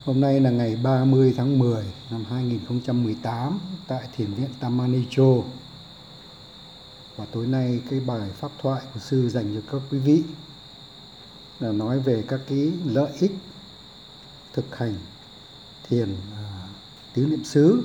Hôm nay là ngày 30 tháng 10 năm 2018 tại Thiền viện Tamanicho. Và tối nay cái bài pháp thoại của sư dành cho các quý vị là nói về các cái lợi ích thực hành thiền tứ niệm xứ,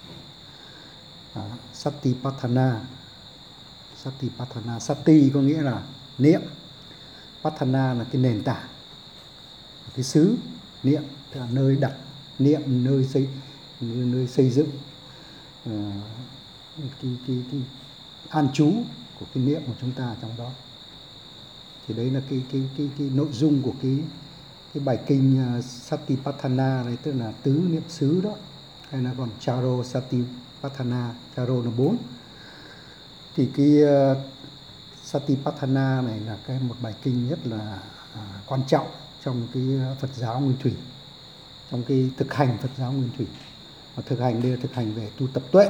Satipatthana. Satipatthana, Sati có nghĩa là niệm, Patthana là cái nền tảng, cái xứ niệm tức là nơi đặt niệm, nơi xây dựng cái an trú của cái niệm của chúng ta trong đó. Thì đấy là cái nội dung của cái bài kinh Satipatthana này, tức là tứ niệm xứ đó, hay là còn Charo Satipatthana, Charo là 4. Thì cái Satipatthana này là một bài kinh rất là quan trọng trong cái Phật giáo Nguyên Thủy, trong cái thực hành Phật giáo Nguyên Thủy. Và thực hành đây là thực hành về tu tập tuệ.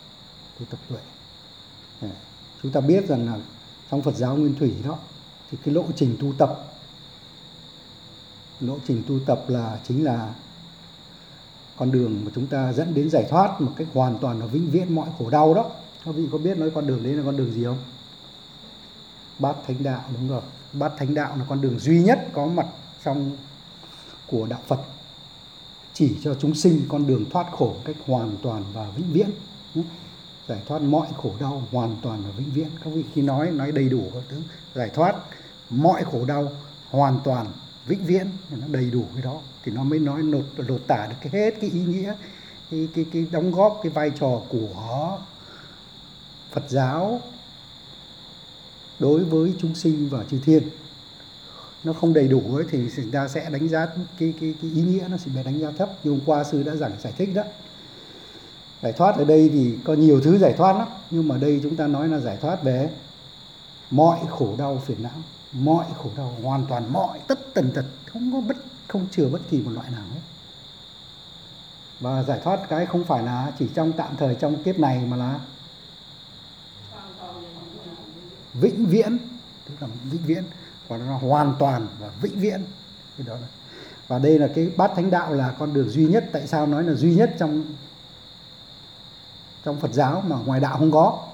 Chúng ta biết rằng là trong Phật giáo Nguyên Thủy đó thì cái lộ trình tu tập là chính là con đường mà chúng ta dẫn đến giải thoát một cách hoàn toàn và vĩnh viễn mọi khổ đau đó. Các vị có biết nói con đường đấy là con đường gì không? Bát Thánh Đạo, đúng rồi. Bát Thánh Đạo là con đường duy nhất có mặt trong của đạo Phật, chỉ cho chúng sinh con đường thoát khổ cách hoàn toàn và vĩnh viễn, giải thoát mọi khổ đau hoàn toàn và vĩnh viễn. Các vị khi nói đầy đủ các thứ, giải thoát mọi khổ đau hoàn toàn vĩnh viễn, nó đầy đủ cái đó thì nó mới nói lột tả được hết cái ý nghĩa, cái đóng góp, cái vai trò của Phật giáo đối với chúng sinh và chư thiên. Nó không đầy đủ ấy, thì người ta sẽ đánh giá cái ý nghĩa nó sẽ bị đánh giá thấp. Như hôm qua sư đã giải thích đó. Giải thoát ở đây thì có nhiều thứ giải thoát lắm, nhưng mà đây chúng ta nói là giải thoát về mọi khổ đau phiền não, mọi khổ đau hoàn toàn, mọi tất tần tật, không chừa bất kỳ một loại nào hết. Và giải thoát cái không phải là chỉ trong tạm thời trong kiếp này, mà là vĩnh viễn, tức là vĩnh viễn, và nó hoàn toàn và vĩnh viễn. Cái đó là. Và đây là cái Bát Thánh Đạo là con đường duy nhất. Tại sao nói là duy nhất trong Phật giáo mà ngoài đạo không có?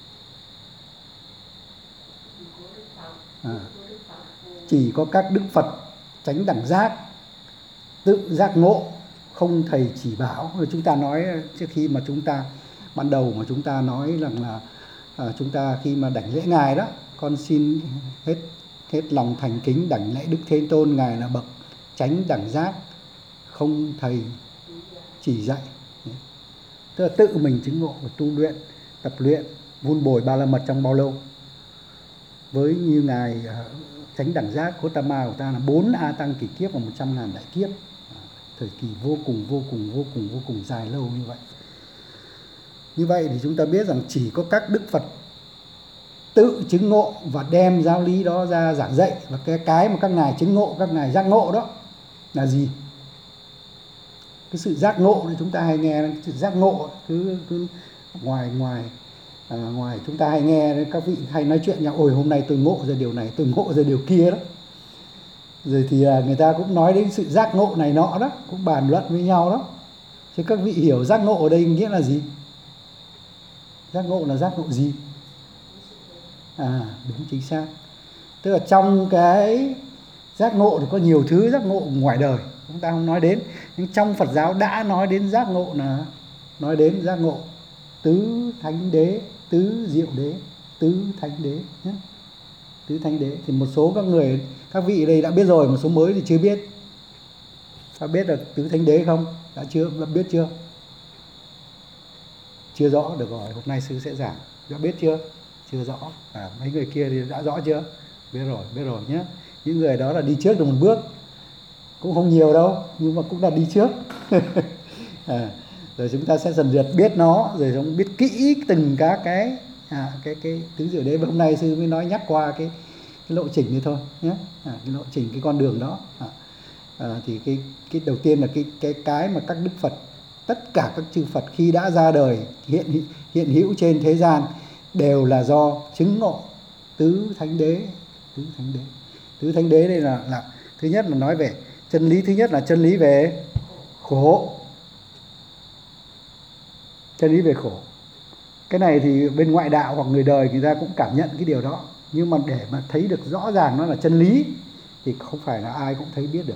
Chỉ có các Đức Phật chánh đẳng giác, tự giác ngộ, không thầy chỉ bảo. Rồi chúng ta nói trước khi mà chúng ta ban đầu mà chúng ta nói rằng là chúng ta khi mà đảnh lễ Ngài đó, con xin hết lòng thành kính đảnh lễ Đức Thế Tôn, Ngài là bậc chánh đẳng giác, không thầy chỉ dạy. Tức là tự mình chứng ngộ và tu luyện, tập luyện, vun bồi ba la mật trong bao lâu. Với như Ngài chánh đẳng giác Gotama của ta là 4 A Tăng kỷ kiếp và 100.000 đại kiếp, thời kỳ vô cùng dài lâu như vậy. Như vậy thì chúng ta biết rằng chỉ có các Đức Phật tự chứng ngộ và đem giáo lý đó ra giảng dạy. Và cái mà các ngài chứng ngộ, các ngài giác ngộ đó là gì? Cái sự giác ngộ thì chúng ta hay nghe, sự giác ngộ cứ ngoài chúng ta hay nghe các vị hay nói chuyện nhau, ôi hôm nay tôi ngộ ra điều này, tôi ngộ ra điều kia đó. Rồi thì người ta cũng nói đến sự giác ngộ này nọ đó, cũng bàn luận với nhau đó. Chứ các vị hiểu giác ngộ ở đây nghĩa là gì? Giác ngộ là giác ngộ gì? Đúng, chính xác. Tức là trong cái giác ngộ thì có nhiều thứ giác ngộ ngoài đời chúng ta không nói đến, nhưng trong Phật giáo đã nói đến giác ngộ là nói đến giác ngộ tứ thánh đế, tứ diệu đế, tứ thánh đế nhé. Tứ thánh đế thì một số các vị ở đây đã biết rồi, một số mới thì chưa biết. Đã biết được tứ thánh đế không? Đã biết chưa? Chưa rõ, được rồi, hôm nay sư sẽ giảng. Đã biết chưa? Chưa rõ. Mấy người kia thì đã rõ chưa? Biết rồi nhé. Những người đó là đi trước được một bước, cũng không nhiều đâu, nhưng mà cũng là đi trước. Rồi chúng ta sẽ dần dần biết nó, rồi chúng biết kỹ từng các cái tứ diệu đế. Và hôm nay sư mới nhắc qua cái lộ trình này thôi nhé. Cái lộ trình, cái con đường đó. Thì cái đầu tiên là cái mà các Đức Phật, tất cả các chư Phật khi đã ra đời hiện hữu trên thế gian đều là do chứng ngộ tứ thánh đế. Tứ thánh đế đây là thứ nhất là nói về chân lý. Thứ nhất là chân lý về khổ. Chân lý về khổ. Cái này thì bên ngoại đạo hoặc người đời người ta cũng cảm nhận cái điều đó. Nhưng mà để mà thấy được rõ ràng nó là chân lý thì không phải là ai cũng thấy biết được.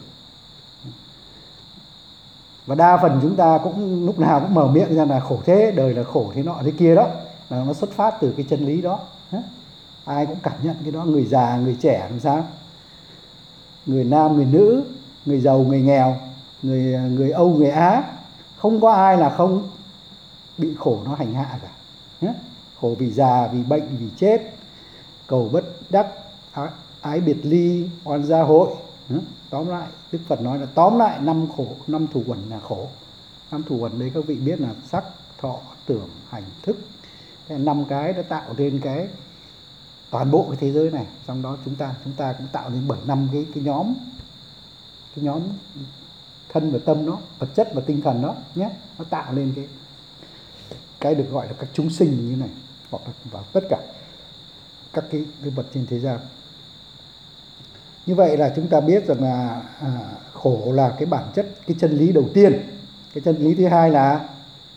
Và đa phần chúng ta cũng lúc nào cũng mở miệng ra là khổ thế, đời là khổ thế nọ thế kia đó, là nó xuất phát từ cái chân lý đó. Ai cũng cảm nhận cái đó, người già, người trẻ làm sao, người nam, người nữ, người giàu, người nghèo, người Âu, người Á, không có ai là không bị khổ nó hành hạ cả. Khổ vì già, vì bệnh, vì chết, cầu bất đắc, ái biệt ly, oan gia hội. Tóm lại, Đức Phật nói là tóm lại 5 khổ, 5 thủ uẩn là khổ. 5 thủ uẩn đấy các vị biết là sắc, thọ, tưởng, hành, thức. 5 cái đã tạo nên cái toàn bộ cái thế giới này. Trong đó chúng ta cũng tạo nên 7-5 cái nhóm thân và tâm đó, vật chất và tinh thần đó nhé. Nó tạo nên cái được gọi là các chúng sinh như thế này, hoặc là vào tất cả các cái vật trên thế gian. Như vậy là chúng ta biết rằng là khổ là cái bản chất, cái chân lý đầu tiên. Cái chân lý thứ hai là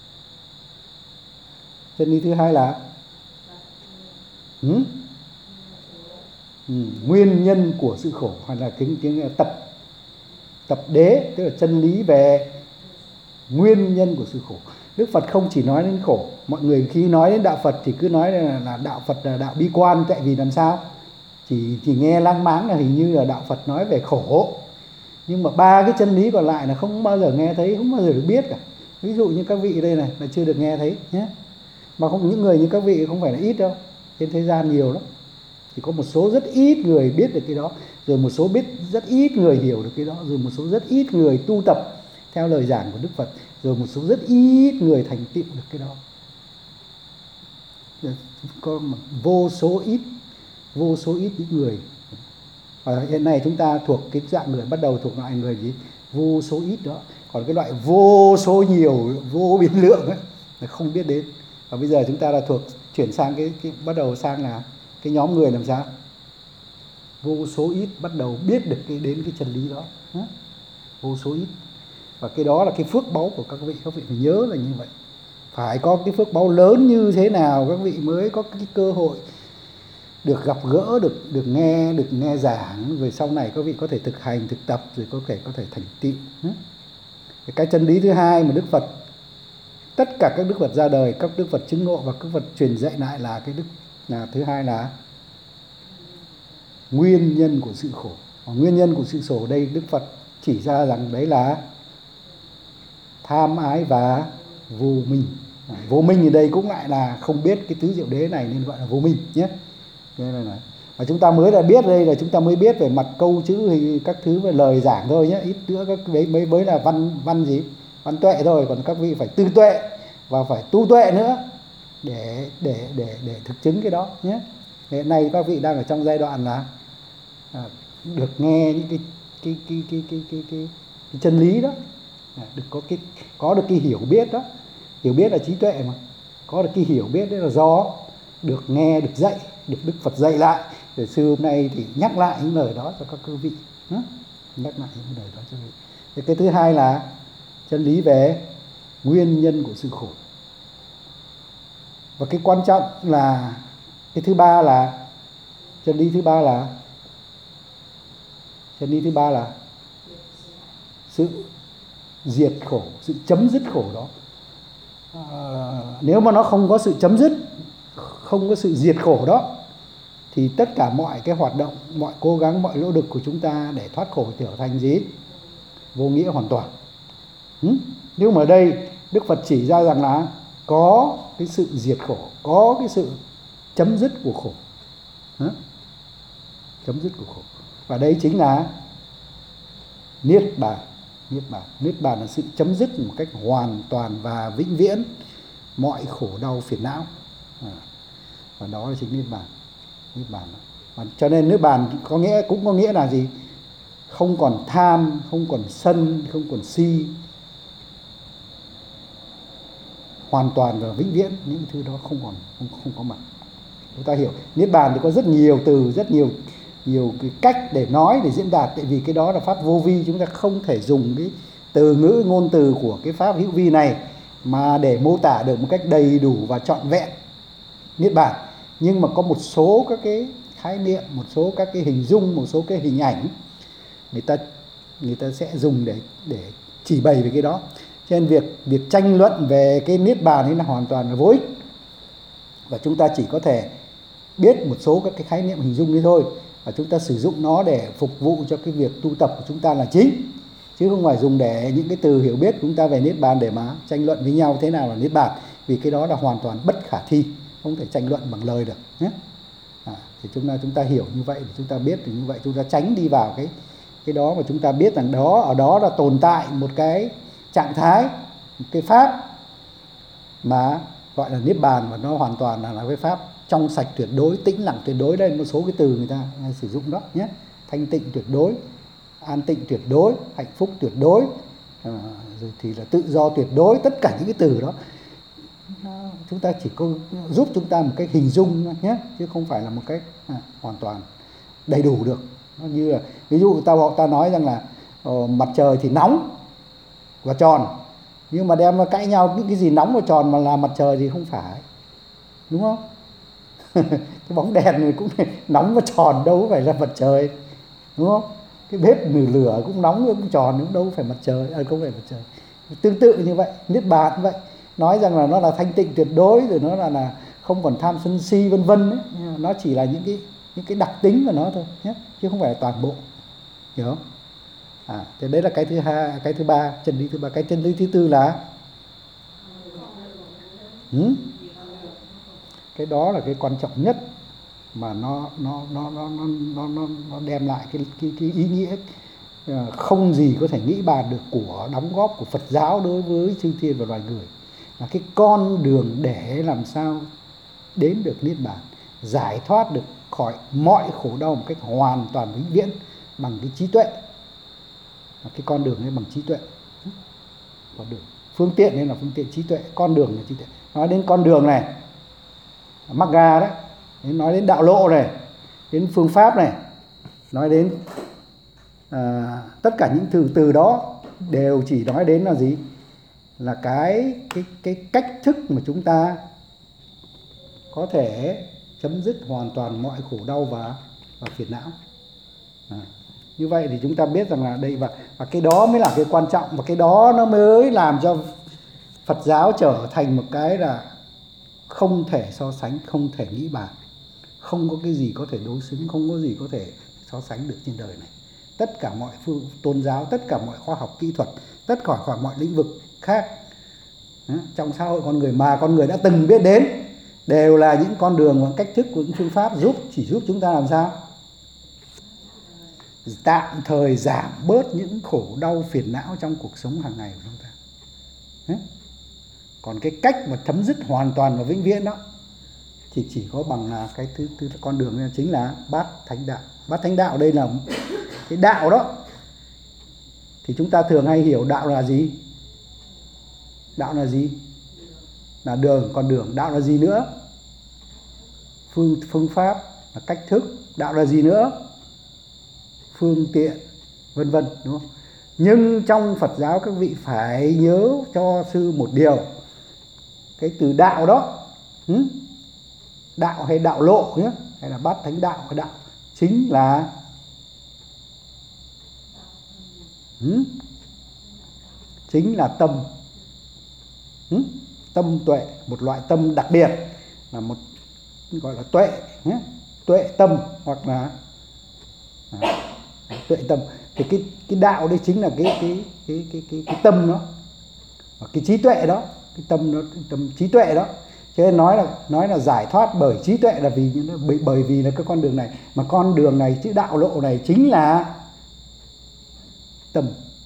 nguyên nhân của sự khổ, hay là cái tập đế, tức là chân lý về nguyên nhân của sự khổ. Đức Phật không chỉ nói đến khổ. Mọi người khi nói đến đạo Phật thì cứ nói là đạo Phật là đạo bi quan, tại vì làm sao? Chỉ nghe lang máng là hình như là đạo Phật nói về khổ. Nhưng mà 3 cái chân lý còn lại là không bao giờ nghe thấy, không bao giờ được biết cả. Ví dụ như các vị đây này là chưa được nghe thấy nhé. Mà không, những người như các vị không phải là ít đâu. Trên thế gian nhiều lắm. Chỉ có một số rất ít người biết được cái đó. Rồi một số biết rất ít người hiểu được cái đó. Rồi một số rất ít người tu tập theo lời giảng của Đức Phật. Rồi một số rất ít người thành tựu được cái đó. Có vô số ít những người. Hiện nay chúng ta thuộc cái dạng người, bắt đầu thuộc loại người gì? Vô số ít đó. Còn cái loại vô số nhiều, vô biên lượng ấy, là không biết đến. Và bây giờ chúng ta là chuyển sang cái bắt đầu sang là cái nhóm người làm sao? Vô số ít bắt đầu biết được đến cái chân lý đó. Vô số ít. Và cái đó là cái phước báu của các vị phải nhớ là như vậy. Phải có cái phước báu lớn như thế nào các vị mới có cái cơ hội được gặp gỡ, được nghe giảng, rồi sau này các vị có thể thực hành, thực tập, rồi có thể thành tựu. Cái chân lý thứ hai mà Đức Phật, tất cả các Đức Phật ra đời, các Đức Phật chứng ngộ và các Phật truyền dạy lại là thứ hai là nguyên nhân của sự khổ. Nguyên nhân của sự khổ đây Đức Phật chỉ ra rằng đấy là tham ái và vô minh. Vô minh ở đây cũng lại là không biết cái tứ diệu đế này nên gọi là vô minh nhé. Và chúng ta mới là biết đây là chúng ta mới biết về mặt câu chữ hay các thứ về lời giảng thôi nhé. Ít nữa các mới là văn gì? Văn tuệ thôi, còn các vị phải tư tuệ và phải tu tuệ nữa để thực chứng cái đó nhé. Hiện nay các vị đang ở trong giai đoạn là được nghe những cái chân lý đó, được có được cái hiểu biết đó. Hiểu biết là trí tuệ mà. Có được cái hiểu biết đấy là do được nghe, được dạy, được Đức Phật dạy lại. Rồi sư hôm nay thì nhắc lại những lời đó cho các quý vị. Nhắc lại những lời đó cho quý vị. Cái thứ hai là chân lý về nguyên nhân của sự khổ. Và cái quan trọng là cái thứ ba là chân lý thứ ba là sự diệt khổ, sự chấm dứt khổ đó. Nếu mà nó không có sự chấm dứt, không có sự diệt khổ đó, thì tất cả mọi cái hoạt động, mọi cố gắng, mọi nỗ lực của chúng ta để thoát khổ trở thành gì? Vô nghĩa hoàn toàn. Nhưng mà ở đây Đức Phật chỉ ra rằng là có cái sự diệt khổ, có cái sự chấm dứt của khổ. Chấm dứt của khổ. Và đây chính là Niết Bàn. Niết Bàn là sự chấm dứt một cách hoàn toàn và vĩnh viễn mọi khổ đau phiền não. Và đó là chính Niết Bàn. Và cho nên Niết Bàn cũng có nghĩa là gì? Không còn tham, không còn sân, không còn si. Hoàn toàn và vĩnh viễn những thứ đó không có mặt. Chúng ta hiểu Niết Bàn thì có rất nhiều từ, rất nhiều cái cách để nói, để diễn đạt. Tại vì cái đó là pháp vô vi, chúng ta không thể dùng từ ngữ ngôn từ của cái pháp hữu vi này mà để mô tả được một cách đầy đủ và trọn vẹn niết bàn. Nhưng mà có một số các cái khái niệm, một số các cái hình dung, một số cái hình ảnh người ta sẽ dùng để chỉ bày về cái đó. Cho nên việc tranh luận về cái niết bàn ấy là hoàn toàn là vô ích, và chúng ta chỉ có thể biết một số các cái khái niệm hình dung đấy thôi, và chúng ta sử dụng nó để phục vụ cho cái việc tu tập của chúng ta là chính, chứ không phải dùng để những cái từ hiểu biết của chúng ta về niết bàn để mà tranh luận với nhau thế nào là niết bàn, vì cái đó là hoàn toàn bất khả thi, không thể tranh luận bằng lời được nhé. Thì chúng ta hiểu như vậy để chúng ta biết thì như vậy chúng ta tránh đi vào cái đó, mà chúng ta biết rằng ở đó là tồn tại một cái trạng thái, một cái pháp mà gọi là niết bàn, và nó hoàn toàn là cái pháp trong sạch tuyệt đối, tĩnh lặng tuyệt đối. Đây một số cái từ người ta sử dụng đó nhé: thanh tịnh tuyệt đối, an tịnh tuyệt đối, hạnh phúc tuyệt đối, rồi thì là tự do tuyệt đối. Tất cả những cái từ đó chúng ta chỉ có giúp chúng ta một cách hình dung nhé, chứ không phải là một cách hoàn toàn đầy đủ được. Nó như là ví dụ ta nói rằng là mặt trời thì nóng và tròn, nhưng mà đem cãi nhau những cái gì nóng và tròn mà là mặt trời thì không phải, đúng không? Cái bóng đèn này cũng nóng và tròn, đâu phải là mặt trời, đúng không? Cái bếp lửa cũng nóng cũng tròn, cũng đâu phải mặt trời, không phải mặt trời. Tương tự như vậy, niết bàn cũng vậy, nói rằng là nó là thanh tịnh tuyệt đối, rồi nó là không còn tham sân si vân vân ấy. Nó chỉ là những cái đặc tính của nó thôi nhé, chứ không phải là toàn bộ, hiểu không? Thì đấy là cái thứ hai, cái thứ ba, chân lý thứ ba. Cái chân lý thứ tư là cái đó là cái quan trọng nhất, mà nó đem lại cái ý nghĩa không gì có thể nghĩ bàn được của đóng góp của Phật giáo đối với chư thiên và loài người, là cái con đường để làm sao đến được niết bàn, giải thoát được khỏi mọi khổ đau một cách hoàn toàn vĩnh viễn bằng cái trí tuệ. Cái con đường ấy bằng trí tuệ, con đường phương tiện nên là phương tiện trí tuệ, con đường là trí tuệ. Nói đến con đường này, Magga đấy, nói đến đạo lộ này, đến phương pháp này, nói đến tất cả những từ đó đều chỉ nói đến là gì? Là cái cách thức mà chúng ta có thể chấm dứt hoàn toàn mọi khổ đau và phiền não. Như vậy thì chúng ta biết rằng là đây, và cái đó mới là cái quan trọng, và cái đó nó mới làm cho Phật giáo trở thành một cái là không thể so sánh, không thể nghĩ bàn, không có cái gì có thể đối xứng, không có gì có thể so sánh được trên đời này. Tất cả mọi tôn giáo, tất cả mọi khoa học kỹ thuật, tất cả mọi lĩnh vực khác trong xã hội con người mà con người đã từng biết đến đều là những con đường và cách thức của những phương pháp chỉ giúp chúng ta làm sao tạm thời giảm bớt những khổ đau phiền não trong cuộc sống hàng ngày của chúng ta. Còn cái cách mà chấm dứt hoàn toàn và vĩnh viễn đó thì chỉ có bằng là cái thứ con đường này, chính là bát thánh đạo. Bát thánh đạo đây là cái đạo đó, thì chúng ta thường hay hiểu đạo là gì? Đạo là gì? Là đường, con đường. Đạo là gì nữa? Phương pháp, là cách thức. Đạo là gì nữa? Phương tiện, vân vân, đúng không? Nhưng trong Phật giáo các vị phải nhớ cho sư một điều, cái từ đạo đó, đạo hay đạo lộ nhé, hay là bát thánh đạo, cái đạo chính là chính là tâm, tâm tuệ, một loại tâm đặc biệt, là một gọi là tuệ nhé, tuệ tâm, hoặc là tuệ tâm. Thì cái đạo đây chính là cái tâm đó, và cái trí tuệ đó, cái tâm nó, tâm trí tuệ đó. Cho nên nói là giải thoát bởi trí tuệ là bởi vì là cái con đường này, mà con đường này, chữ đạo lộ này chính là tâm.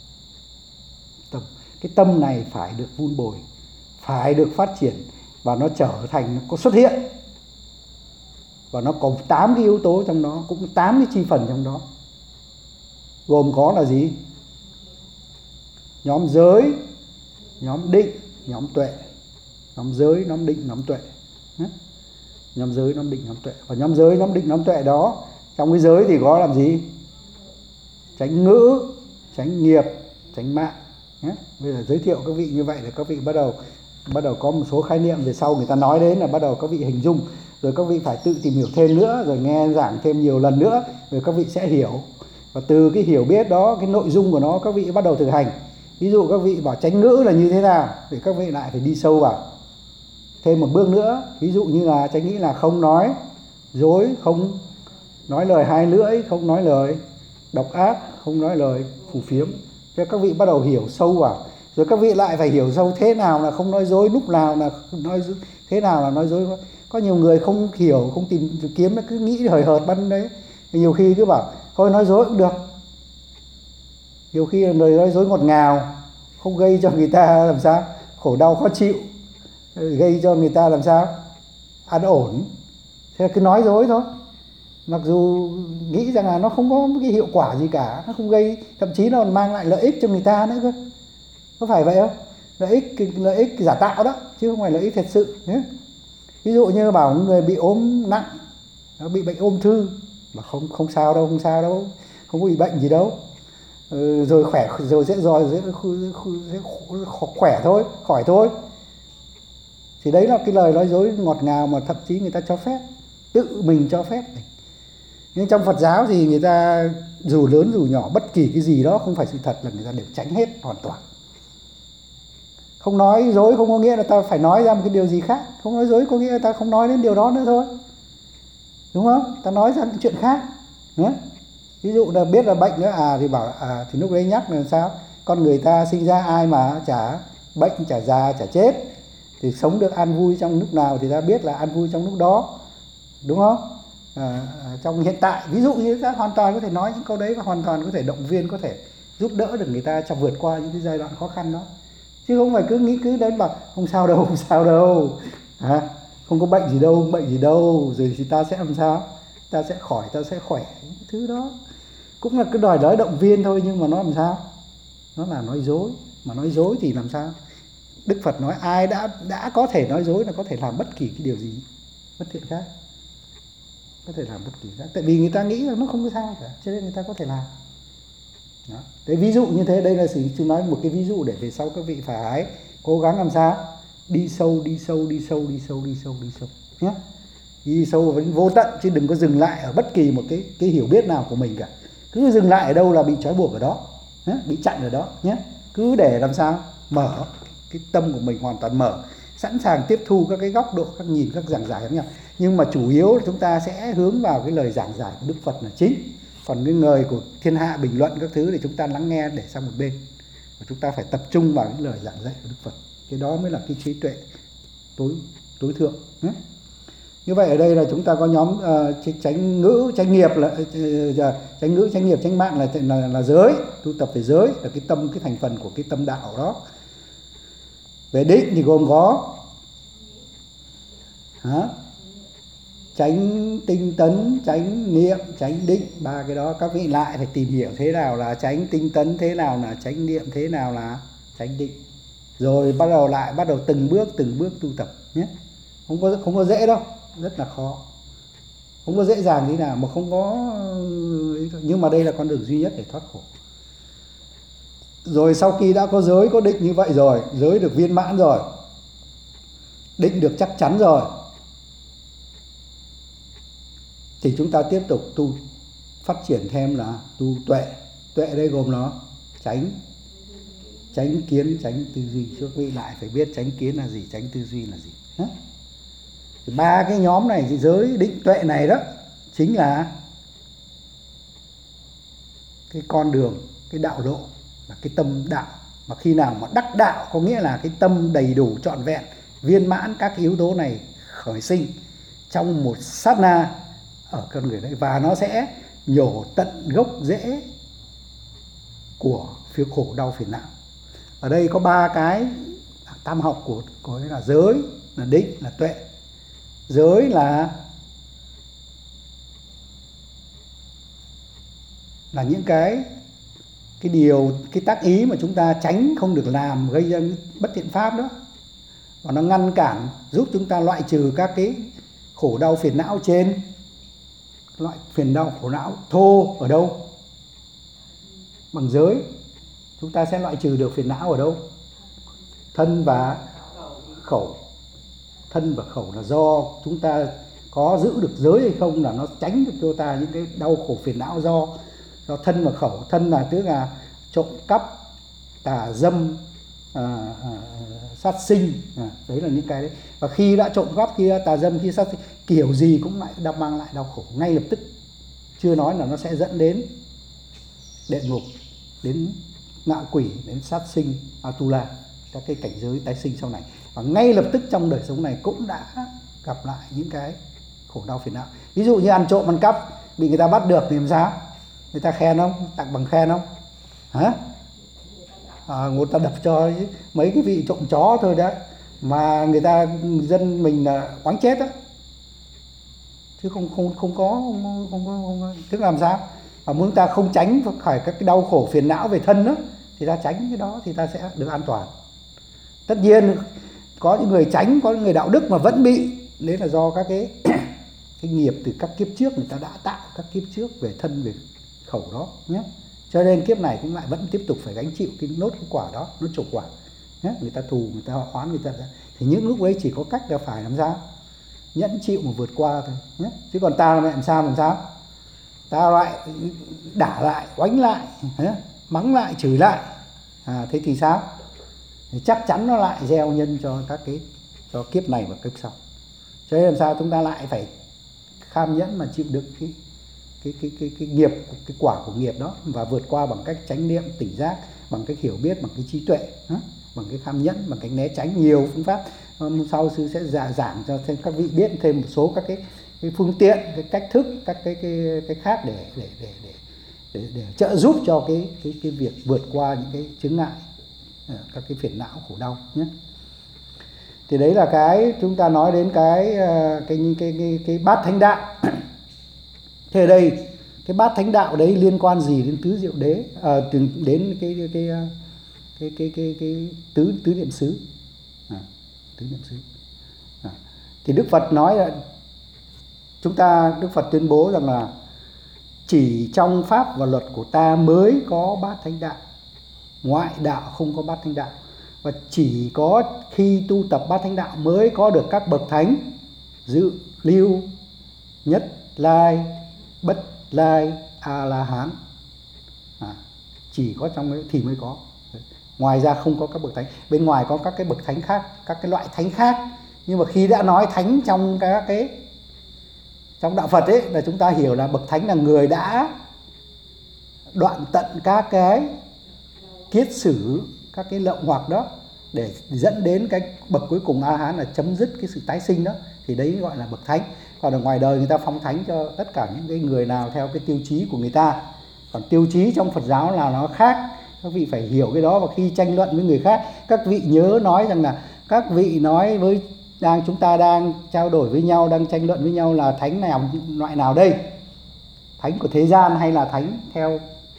Cái tâm này phải được vun bồi, phải được phát triển, và nó trở thành, nó có xuất hiện, và nó có 8 cái yếu tố trong đó, cũng 8 cái chi phần trong đó, gồm có là gì? Nhóm giới, nhóm định, nhóm tuệ. Nhóm giới, nhóm định, nhóm tuệ. Nhóm giới, nhóm định, nhóm tuệ. Và nhóm giới, nhóm định, nhóm tuệ đó, trong cái giới thì có làm gì? Chánh ngữ, chánh nghiệp, chánh mạng. nhé. Bây giờ giới thiệu các vị như vậy là các vị bắt đầu có một số khái niệm, về sau người ta nói đến là bắt đầu các vị hình dung, rồi các vị phải tự tìm hiểu thêm nữa, rồi nghe giảng thêm nhiều lần nữa, rồi các vị sẽ hiểu. Và từ cái hiểu biết đó, cái nội dung của nó các vị bắt đầu thực hành. Ví dụ các vị bảo chánh ngữ là như thế nào, thì các vị lại phải đi sâu vào thêm một bước nữa. Ví dụ như là chánh ngữ là không nói dối, không nói lời hai lưỡi, không nói lời độc ác, không nói lời phù phiếm. Cho các vị bắt đầu hiểu sâu vào. Rồi các vị lại phải hiểu sâu thế nào là không nói dối, lúc nào là nói thế nào là nói dối. Có nhiều người không hiểu, không tìm kiếm, nó cứ nghĩ hời hợt bắn đấy. Nhiều khi cứ bảo thôi nói dối cũng được. Nhiều khi là lời nói dối ngọt ngào, không gây cho người ta làm sao khổ đau khó chịu, gây cho người ta làm sao an ổn. Thế là cứ nói dối thôi, mặc dù nghĩ rằng là nó không có cái hiệu quả gì cả, nó không gây, thậm chí nó còn mang lại lợi ích cho người ta nữa cơ. Có phải vậy không? Lợi ích giả tạo đó, chứ không phải lợi ích thật sự nhé. Ví dụ như bảo người bị ốm nặng, bị bệnh ung thư, mà không sao đâu, không có bị bệnh gì đâu, rồi khỏe rồi sẽ khỏe thôi, khỏi thôi. Thì đấy là cái lời nói dối ngọt ngào mà thậm chí người ta cho phép, tự mình cho phép. Nhưng trong Phật giáo thì người ta dù lớn dù nhỏ, bất kỳ cái gì đó không phải sự thật là người ta đều tránh hết hoàn toàn. Không nói dối không có nghĩa là ta phải nói ra một cái điều gì khác. Không nói dối có nghĩa là ta không nói đến điều đó nữa thôi, đúng không? Ta nói ra những chuyện khác nhé. Ví dụ là biết là bệnh nữa, thì bảo thì lúc đấy nhắc là sao? Con người ta sinh ra ai mà chả bệnh, chả già, chả chết, thì sống được an vui trong lúc nào thì ta biết là an vui trong lúc đó, đúng không? Trong hiện tại, ví dụ như ta hoàn toàn có thể nói những câu đấy, và hoàn toàn có thể động viên, có thể giúp đỡ được người ta trong vượt qua những cái giai đoạn khó khăn đó. Chứ không phải cứ nghĩ cứ đến bảo không sao đâu, không có bệnh gì đâu, rồi thì ta sẽ làm sao? Ta sẽ khỏi, ta sẽ khỏe. Những thứ đó cũng là cái đòi nói động viên thôi, nhưng mà nó làm sao? Nó là nói dối. Mà nói dối thì làm sao? Đức Phật nói ai đã có thể nói dối là có thể làm bất kỳ cái điều gì bất thiện khác, có thể làm bất kỳ khác, tại vì người ta nghĩ là nó không có sao cả, cho nên người ta có thể làm. Đó. Đấy, ví dụ như thế, đây là tôi nói một cái ví dụ để về sau các vị phải cố gắng làm sao đi sâu nhé, đi sâu vào vô tận, chứ đừng có dừng lại ở bất kỳ một cái hiểu biết nào của mình cả. Cứ dừng lại ở đâu là bị trói buộc ở đó nhé, bị chặn ở đó nhé. Cứ để làm sao mở cái tâm của mình, hoàn toàn mở, sẵn sàng tiếp thu các cái góc độ, các nhìn, các giảng giải khác nhau. Nhưng mà chủ yếu là chúng ta sẽ hướng vào cái lời giảng giải của Đức Phật là chính. Còn cái người của thiên hạ bình luận các thứ thì chúng ta lắng nghe để sang một bên, và chúng ta phải tập trung vào những lời giảng dạy của Đức Phật. Cái đó mới là cái trí tuệ tối thượng. Như vậy ở đây là chúng ta có nhóm chánh ngữ, chánh nghiệp là chánh ngữ, chánh nghiệp, chánh mạng là giới, tu tập về giới là cái tâm, cái thành phần của cái tâm đạo đó. Về định thì gồm có chánh tinh tấn, chánh niệm, chánh định. Ba cái đó các vị lại phải tìm hiểu thế nào là chánh tinh tấn, thế nào là chánh niệm, thế nào là chánh định. Rồi bắt đầu từng bước tu tập nhé. Không có dễ đâu, rất là khó. Không có dễ dàng thế nào mà không có, nhưng mà đây là con đường duy nhất để thoát khổ. Rồi sau khi đã có giới, có định như vậy rồi, giới được viên mãn rồi, định được chắc chắn rồi, thì chúng ta tiếp tục tu, phát triển thêm là tu tuệ. Tuệ đây gồm nó chánh kiến, chánh tư duy. Các vị lại phải biết chánh kiến là gì, chánh tư duy là gì. Ba cái nhóm này, giới định tuệ này đó, chính là cái con đường, cái đạo độ, là cái tâm đạo. Mà khi nào mà đắc đạo có nghĩa là cái tâm đầy đủ, trọn vẹn, viên mãn các yếu tố này khởi sinh trong một sát na ở con người đấy, và nó sẽ nhổ tận gốc rễ của phía khổ đau phiền não. Ở đây có ba cái tam học của là giới, là định, là tuệ. Giới là những cái điều, cái tác ý mà chúng ta tránh không được làm, gây ra bất thiện pháp đó, và nó ngăn cản, giúp chúng ta loại trừ các cái khổ đau phiền não trên. Loại phiền đau khổ não thô ở đâu? Bằng giới. chúng ta sẽ loại trừ được phiền não ở đâu? Thân và khẩu. Thân và khẩu là do chúng ta có giữ được giới hay không, là nó tránh được cho ta những cái đau khổ phiền não do thân và khẩu. Thân là tức là trộm cắp, tà dâm, sát sinh, đấy là những cái đấy. Và khi đã trộm cắp, khi đã tà dâm, khi sát sinh, kiểu gì cũng lại mang lại đau khổ ngay lập tức. Chưa nói là nó sẽ dẫn đến địa ngục, đến ngạ quỷ, đến sát sinh, Atula, các cái cảnh giới tái sinh sau này. Và ngay lập tức trong đời sống này cũng đã gặp lại những cái khổ đau phiền não. Ví dụ như ăn trộm ăn cắp, bị người ta bắt được thì làm sao? Người ta khen không? Tặng bằng khen không? Hả? Người ta đập cho mấy cái vị trộm chó thôi đấy, mà người ta dân mình là oánh chết đó, chứ không có. Tức làm sao? Và muốn ta không tránh khỏi các cái đau khổ phiền não về thân đó, thì ta tránh cái đó thì ta sẽ được an toàn. Tất nhiên có những người tránh, có những người đạo đức mà vẫn bị, đấy là do các cái cái nghiệp từ các kiếp trước người ta đã tạo các kiếp trước về thân, về khẩu đó nhé. Cho nên kiếp này cũng lại vẫn tiếp tục phải gánh chịu cái nốt cái quả đó, nốt trổ quả nhé. Người ta thù, người ta oán, người ta thì những lúc đấy chỉ có cách là phải làm sao? Nhẫn chịu mà vượt qua thôi nhé. Chứ còn ta làm sao? Ta lại đả lại, oánh lại, mắng lại, chửi lại, thế thì sao? Thì chắc chắn nó lại gieo nhân cho các cái cho kiếp này và kiếp sau. Cho nên làm sao chúng ta lại phải kham nhẫn mà chịu đựng cái nghiệp, cái quả của nghiệp đó, và vượt qua bằng cách chánh niệm, tỉnh giác, bằng cách hiểu biết, bằng cái trí tuệ, bằng cái kham nhẫn, bằng cách né tránh nhiều phương pháp. Sau sư sẽ giảng cho thêm các vị biết thêm một số các cái phương tiện, cái cách thức, các cái khác để trợ giúp cho cái việc vượt qua những cái chướng ngại, các cái phiền não khổ đau nhé. Thì đấy là cái chúng ta nói đến cái bát thánh đạo. Thế ở đây cái bát thánh đạo đấy liên quan gì đến tứ diệu đế, đến cái tứ niệm xứ, tứ niệm xứ. Thì Đức Phật nói là Đức Phật tuyên bố rằng là chỉ trong pháp và luật của ta mới có bát thánh đạo, ngoại đạo không có bát thánh đạo. Và chỉ có khi tu tập bát thánh đạo mới có được các bậc thánh dự, lưu, nhất lai, bất lai, a la hán. Chỉ có trong ấy thì mới có. Ngoài ra không có các bậc thánh. Bên ngoài có các cái bậc thánh khác, các cái loại thánh khác. Nhưng mà khi đã nói thánh trong trong đạo Phật ấy, là chúng ta hiểu là bậc thánh là người đã đoạn tận các cái kiết sử, các cái lậu hoặc đó, để dẫn đến cái bậc cuối cùng A-la-hán là chấm dứt cái sự tái sinh đó, thì đấy gọi là bậc thánh. Còn ở ngoài đời người ta phong thánh cho tất cả những cái người nào theo cái tiêu chí của người ta. Còn tiêu chí trong Phật giáo là nó khác, các vị phải hiểu cái đó. Và khi tranh luận với người khác, các vị nhớ nói rằng là các vị nói với chúng ta đang trao đổi với nhau, đang tranh luận với nhau là thánh nào, loại nào đây? Thánh của thế gian hay là thánh theo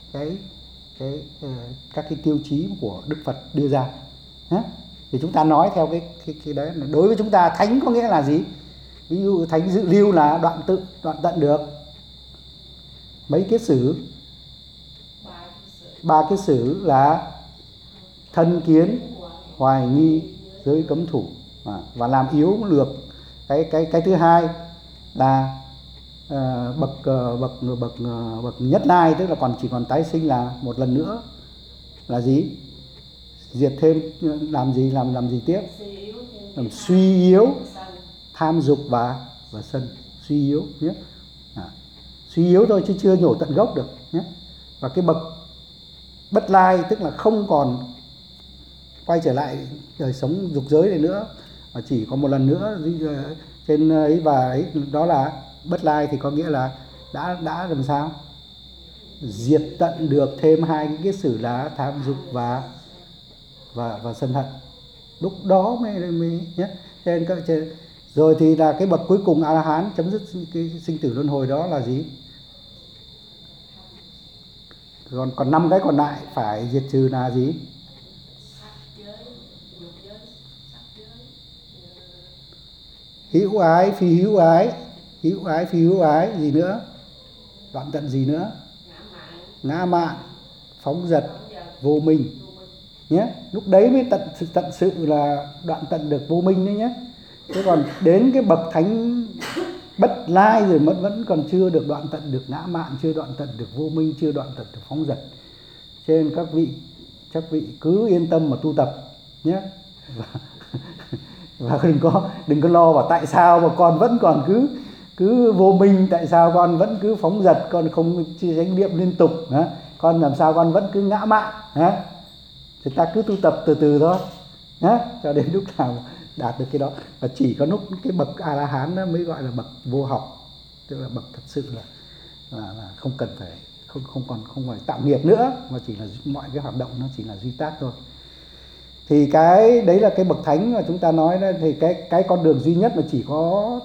các cái tiêu chí của Đức Phật đưa ra? Thì chúng ta nói theo cái đấy. Đối với chúng ta thánh có nghĩa là gì? Ví dụ thánh dự lưu là đoạn tận được mấy kiết sử? 3 kiết sử là thân kiến, hoài nghi, giới cấm thủ, và làm yếu lược. Cái thứ hai là bậc nhất lai, tức là chỉ còn tái sinh là một lần nữa là gì? Diệt thêm, làm gì tiếp? Làm suy yếu tham dục và sân, suy yếu nhé. Suy yếu thôi chứ chưa nhổ tận gốc được nhé. Và cái bậc bất lai tức là không còn quay trở lại đời sống dục giới này nữa, mà chỉ có một lần nữa trên ấy, và ấy đó là bất lai. Thì có nghĩa là đã làm sao diệt tận được thêm 2 cái kiết sử là tham dục và sân hận. Lúc đó mới nhé. Rồi thì là cái bậc cuối cùng A-la-hán chấm dứt cái sinh tử luân hồi đó là gì? Còn 5 cái còn lại phải diệt trừ là gì? Hữu ái, phi hữu ái, hữu ái, phi hữu ái, gì nữa? Đoạn tận gì nữa? Ngã mạn, phóng dật, vô minh nhé. Lúc đấy mới tận sự là đoạn tận được vô minh đấy nhé. Thế còn đến cái bậc thánh bất lai rồi vẫn còn chưa được đoạn tận được ngã mạn, chưa đoạn tận được vô minh, chưa đoạn tận được phóng dật. Cho nên các vị cứ yên tâm mà tu tập nhé. Và đừng có lo vào tại sao mà con vẫn còn cứ vô minh, tại sao con vẫn cứ phóng dật, con không chánh niệm liên tục, con làm sao con vẫn cứ ngã mạn. Thì ta cứ tu tập từ từ thôi cho đến lúc nào đạt được cái đó. Và chỉ có lúc cái bậc A La Hán đó mới gọi là bậc vô học, tức là bậc thật sự là không cần phải không phải tạo nghiệp nữa, mà chỉ là mọi cái hoạt động nó chỉ là duy tác thôi. Thì cái đấy là cái bậc thánh mà chúng ta nói đó, thì cái con đường duy nhất mà chỉ có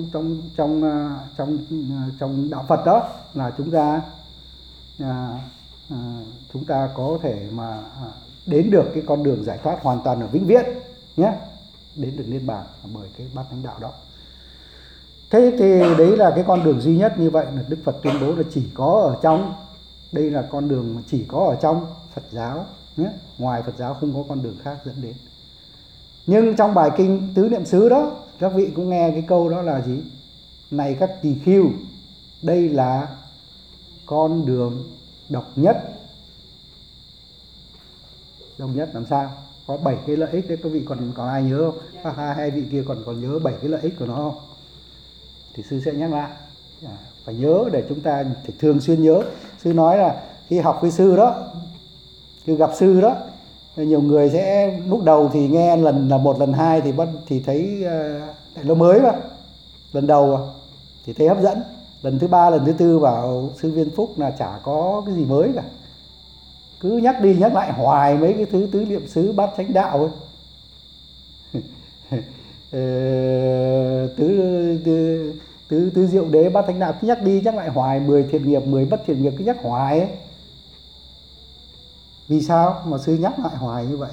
trong đạo Phật đó là chúng ta có thể mà đến được cái con đường giải thoát hoàn toàn ở vĩnh viễn nhé, đến được niết bàn bởi cái bát thánh đạo đó. Thế thì đấy là cái con đường duy nhất, như vậy là Đức Phật tuyên bố là chỉ có ở trong, đây là con đường mà chỉ có ở trong Phật giáo nhé, ngoài Phật giáo không có con đường khác dẫn đến. Nhưng trong bài kinh Tứ Niệm xứ đó, các vị cũng nghe cái câu đó là gì? Này các tỳ khưu, đây là con đường độc nhất. Độc nhất làm sao? Có 7 cái lợi ích đấy, các vị còn ai nhớ không? Hai vị kia còn nhớ 7 cái lợi ích của nó không? Thì sư sẽ nhắc lại. Phải nhớ để chúng ta phải thường xuyên nhớ. Sư nói là khi học với sư đó, khi gặp sư đó, nhiều người sẽ lúc đầu thì nghe lần 1, lần 2 thì thấy nó mới mà. Lần đầu thì thấy hấp dẫn. Lần thứ 3, lần thứ 4 bảo sư Viên Phúc là chả có cái gì mới cả. Cứ nhắc đi nhắc lại hoài mấy cái thứ tứ niệm xứ, bát chánh đạo ấy. Tứ diệu đế, bát thánh đạo cứ nhắc đi nhắc lại hoài, 10 thiện nghiệp, 10 bất thiện nghiệp cứ nhắc hoài ấy. Vì sao mà sư nhắc lại hoài như vậy?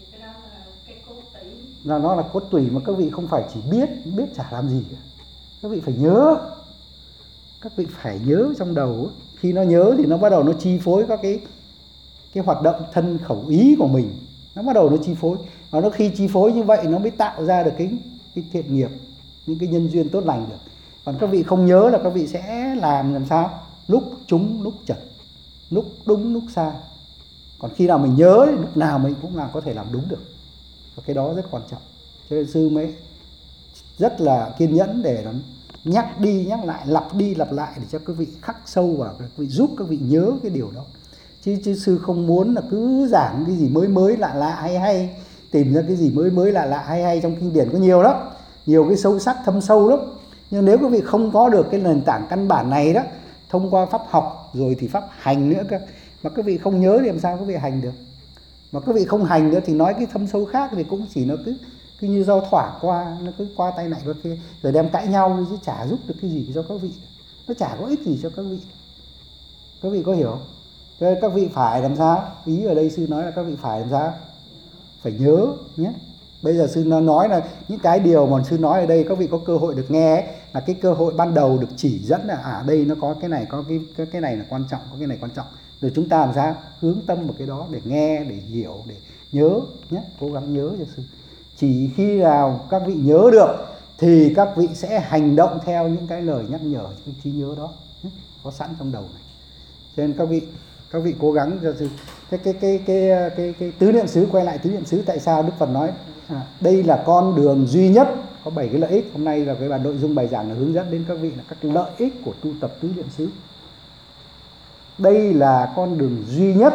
Nó là cốt tủy mà các vị không phải chỉ biết chả làm gì cả. Các vị phải nhớ. Các vị phải nhớ trong đầu ấy. Khi nó nhớ thì nó bắt đầu nó chi phối các cái hoạt động thân khẩu ý của mình. Nó bắt đầu nó chi phối. Và nó khi chi phối như vậy nó mới tạo ra được cái thiện nghiệp, những cái nhân duyên tốt lành được. Còn các vị không nhớ là các vị sẽ làm sao? Lúc trúng, lúc chật, lúc đúng, lúc sai. Còn khi nào mình nhớ thì lúc nào mình cũng có thể làm đúng được. Và cái đó rất quan trọng. Cho nên sư mới rất là kiên nhẫn để nó nhắc đi nhắc lại, lặp đi lặp lại để cho các vị khắc sâu vào, các vị giúp các vị nhớ cái điều đó. Chứ sư không muốn là cứ giảng cái gì mới lạ hay, tìm ra cái gì mới lạ hay trong kinh điển có nhiều lắm, nhiều cái sâu sắc thâm sâu lắm. Nhưng nếu các vị không có được cái nền tảng căn bản này đó, thông qua pháp học rồi thì pháp hành nữa cơ, mà các vị không nhớ thì làm sao các vị hành được? Mà các vị không hành nữa thì nói cái thâm sâu khác thì cũng chỉ nó cứ như rau thoảng qua, nó cứ qua tay này qua kia rồi đem cãi nhau chứ chả giúp được cái gì cho các vị, nó chả có ích gì cho các vị. Các vị có hiểu không? Cho nên các vị phải làm sao? Ý ở đây sư nói là các vị phải làm sao? Phải nhớ nhé. Bây giờ sư nói là những cái điều mà sư nói ở đây các vị có cơ hội được nghe ấy, là cái cơ hội ban đầu được chỉ dẫn là đây nó có cái này, có cái này là quan trọng, có cái này quan trọng. Rồi chúng ta làm sao? Hướng tâm vào cái đó để nghe, để hiểu, để nhớ nhé. Cố gắng nhớ cho sư. Chỉ khi nào các vị nhớ được thì các vị sẽ hành động theo những cái lời nhắc nhở, cái trí nhớ đó có sẵn trong đầu này. Cho nên các vị cố gắng cho sư. Cái tứ niệm xứ, quay lại tứ niệm xứ, tại sao Đức Phật nói đây là con đường duy nhất, có 7 cái lợi ích. Hôm nay là cái bản nội dung bài giảng là hướng dẫn đến các vị là các lợi ích của tu tập tứ niệm xứ. Đây là con đường duy nhất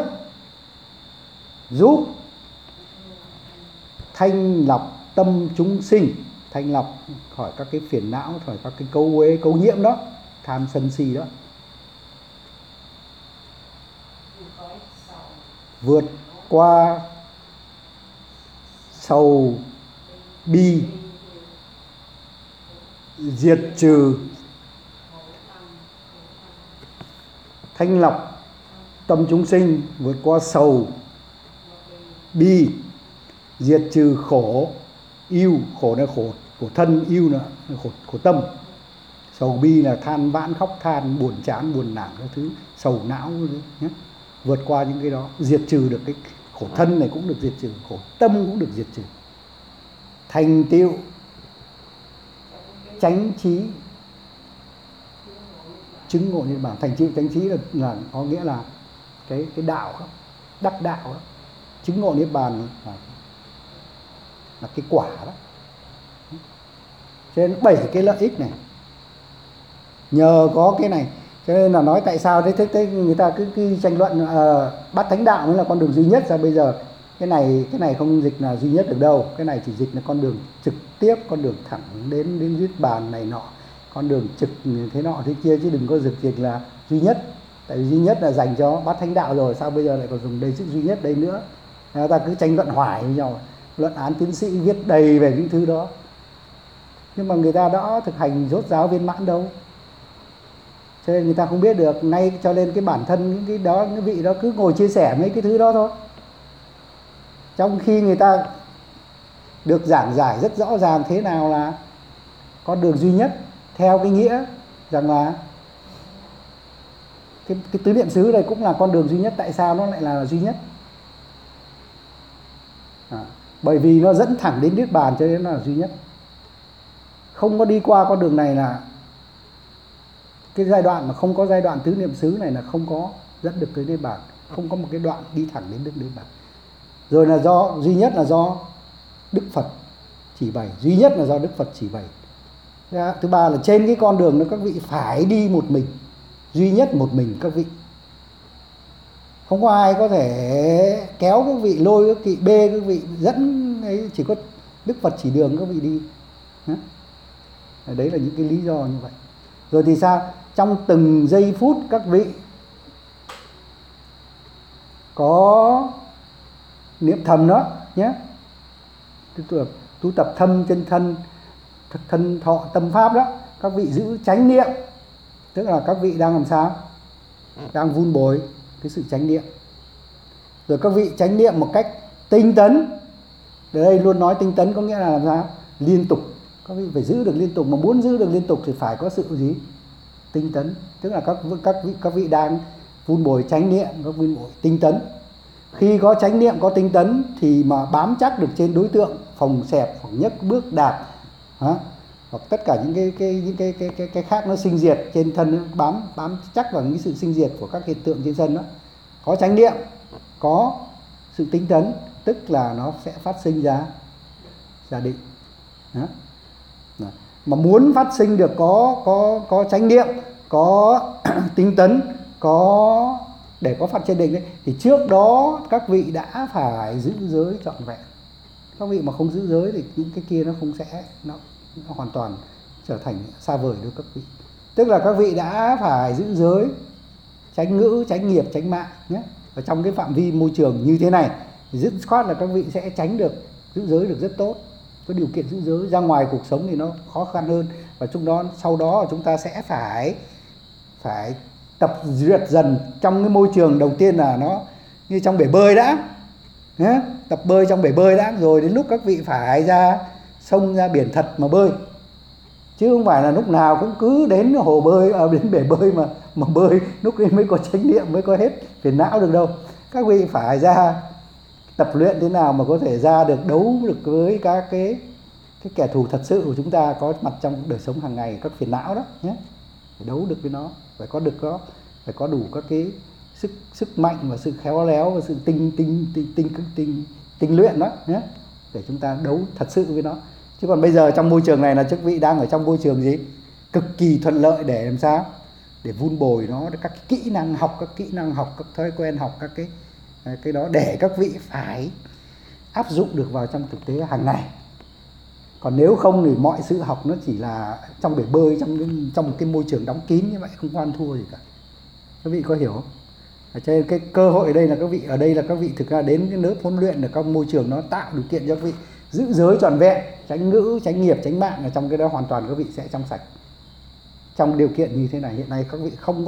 giúp thanh lọc tâm chúng sinh, thanh lọc khỏi các cái phiền não, khỏi các cái cấu nhiễm đó, tham sân si đó, vượt qua sầu bi, diệt trừ, thanh lọc tâm chúng sinh, vượt qua sầu bi, diệt trừ khổ ưu. Khổ là khổ thân, ưu là khổ tâm. Sầu bi là than vãn khóc than, buồn chán buồn nản các thứ, sầu não nhé. vượt qua những cái đó, diệt trừ được cái khổ thân này cũng được diệt trừ, khổ tâm cũng được diệt trừ, thành tựu chánh trí, chứng ngộ niết bàn. Thành tựu chánh trí là có nghĩa là cái đạo đó, đắc đạo đó. Chứng ngộ niết bàn là cái quả đó. Cho nên 7 cái lợi ích này, nhờ có cái này cho nên là nói tại sao thế người ta cứ tranh luận bát thánh đạo mới là con đường duy nhất. Sao bây giờ cái này không dịch là duy nhất được đâu, cái này chỉ dịch là con đường trực tiếp, con đường thẳng đến niết bàn này nọ, con đường trực thế nọ thế kia, chứ đừng có dịch là duy nhất. Tại vì duy nhất là dành cho bát thánh đạo rồi, sao bây giờ lại còn dùng đây chữ duy nhất đây nữa. Người ta cứ tranh luận hoài với nhau, luận án tiến sĩ viết đầy về những thứ đó, nhưng mà người ta đã thực hành rốt ráo viên mãn đâu, cho nên người ta không biết được. Nay cho nên cái bản thân những cái đó, những vị đó cứ ngồi chia sẻ mấy cái thứ đó thôi, trong khi người ta được giảng giải rất rõ ràng thế nào là con đường duy nhất, theo cái nghĩa rằng là cái tứ niệm xứ này cũng là con đường duy nhất. Tại sao nó lại là duy nhất? Bởi vì nó dẫn thẳng đến niết bàn, cho nên nó là duy nhất. Không có đi qua con đường này là cái giai đoạn mà không có giai đoạn tứ niệm xứ này là không có dẫn được tới niết bàn, không có một cái đoạn đi thẳng đến niết bàn. Rồi là do duy nhất là do Đức Phật chỉ bày, duy nhất là do Đức Phật chỉ bày. Thứ ba là trên cái con đường đó các vị phải đi một mình, duy nhất một mình các vị. Không có ai có thể kéo các vị, lôi các vị, bê các vị, dẫn ấy, chỉ có Đức Phật chỉ đường các vị đi. Đấy là những cái lý do như vậy. Rồi thì sao? Trong từng giây phút các vị có niệm thầm đó nhé. Tu tập thâm chân thân, thân thọ tâm pháp đó. Các vị giữ chánh niệm, tức là các vị đang làm sao? Đang vun bồi cái sự chánh niệm. Rồi các vị chánh niệm một cách tinh tấn. Ở đây luôn nói tinh tấn có nghĩa là làm sao? Liên tục. Các vị phải giữ được liên tục, mà muốn giữ được liên tục thì phải có sự gì? Tinh tấn. Tức là các vị đang vun bồi chánh niệm, các vun bồi tinh tấn. Khi có chánh niệm, có tinh tấn thì mà bám chắc được trên đối tượng, phòng xẹp, phòng nhấc, bước đạp, hoặc tất cả những cái khác nó sinh diệt trên thân, bám chắc vào những sự sinh diệt của các hiện tượng trên thân đó. Có chánh niệm, có sự tinh tấn, tức là nó sẽ phát sinh ra định. Đó. Mà muốn phát sinh được có chánh niệm, có tinh tấn, để có phát trên định đấy, thì trước đó các vị đã phải giữ giới trọn vẹn. Các vị mà không giữ giới thì những cái kia nó hoàn toàn trở thành xa vời đối các vị. Tức là các vị đã phải giữ giới, tránh ngữ, tránh nghiệp, tránh mạng nhé. Ở trong cái phạm vi môi trường như thế này thì dứt khoát là các vị sẽ tránh được, giữ giới được rất tốt. Có điều kiện giữ giới, ra ngoài cuộc sống thì nó khó khăn hơn. Và sau đó chúng ta sẽ phải tập duyệt dần trong cái môi trường. Đầu tiên là nó như trong bể bơi đã, tập bơi trong bể bơi đã, rồi đến lúc các vị phải ra sông, ra biển thật mà bơi, chứ không phải là lúc nào cũng cứ đến hồ bơi, đến bể bơi mà bơi, lúc ấy mới có chánh niệm, mới có hết phiền não được đâu. Các vị phải ra tập luyện thế nào mà có thể ra được, đấu được với các cái kẻ thù thật sự của chúng ta có mặt trong đời sống hàng ngày, các phiền não đó nhé. Phải đấu được với nó, phải có đủ các cái sức mạnh và sự khéo léo và sự tinh luyện đó nhé, để chúng ta đấu thật sự với nó. Chứ còn bây giờ trong môi trường này là các vị đang ở trong môi trường gì? Cực kỳ thuận lợi để làm sao? Để vun bồi nó, các kỹ năng học, các thói quen học, các cái đó để các vị phải áp dụng được vào trong thực tế hàng ngày. Còn nếu không thì mọi sự học nó chỉ là trong bể bơi, trong một cái môi trường đóng kín như vậy, không có ăn thua gì cả. Các vị có hiểu không? Cho nên cái cơ hội ở đây là các vị thực ra đến cái lớp huấn luyện, ở trong môi trường nó tạo điều kiện cho các vị giữ giới trọn vẹn, tránh ngữ, tránh nghiệp, tránh mạng, ở trong cái đó hoàn toàn các vị sẽ trong sạch. Trong điều kiện như thế này hiện nay các vị không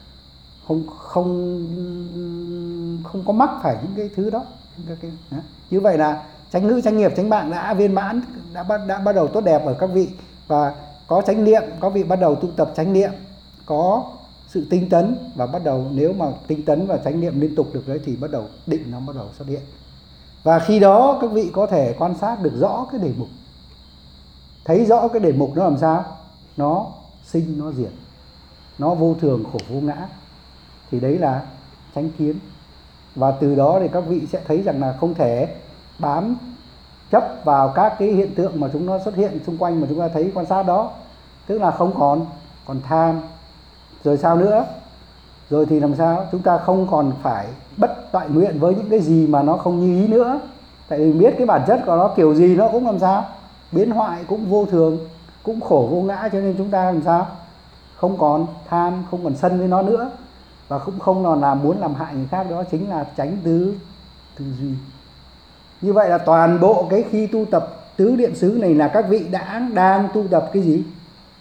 có mắc phải những cái thứ đó. Như vậy là tránh ngữ, tránh nghiệp, tránh mạng đã viên mãn, đã bắt đầu tốt đẹp ở các vị. Và có chánh niệm, các vị bắt đầu tu tập chánh niệm, có sự tinh tấn, và bắt đầu nếu mà tinh tấn và chánh niệm liên tục được đấy thì bắt đầu định nó bắt đầu xuất hiện. Và khi đó các vị có thể quan sát được rõ cái đề mục, thấy rõ cái đề mục nó làm sao, nó sinh nó diệt, nó vô thường khổ vô ngã, thì đấy là chánh kiến. Và từ đó thì các vị sẽ thấy rằng là không thể bám chấp vào các cái hiện tượng mà chúng nó xuất hiện xung quanh mà chúng ta thấy quan sát đó, tức là không còn tham. Rồi sao nữa? Rồi thì làm sao? Chúng ta không còn phải bất toại nguyện với những cái gì mà nó không như ý nữa. Tại vì biết cái bản chất của nó kiểu gì nó cũng làm sao? Biến hoại, cũng vô thường, cũng khổ vô ngã, cho nên chúng ta làm sao? Không còn tham, không còn sân với nó nữa. Và cũng không còn là muốn làm hại người khác, đó chính là chánh tư duy. Như vậy là toàn bộ cái khi tu tập tứ niệm xứ này là các vị đang tu tập cái gì?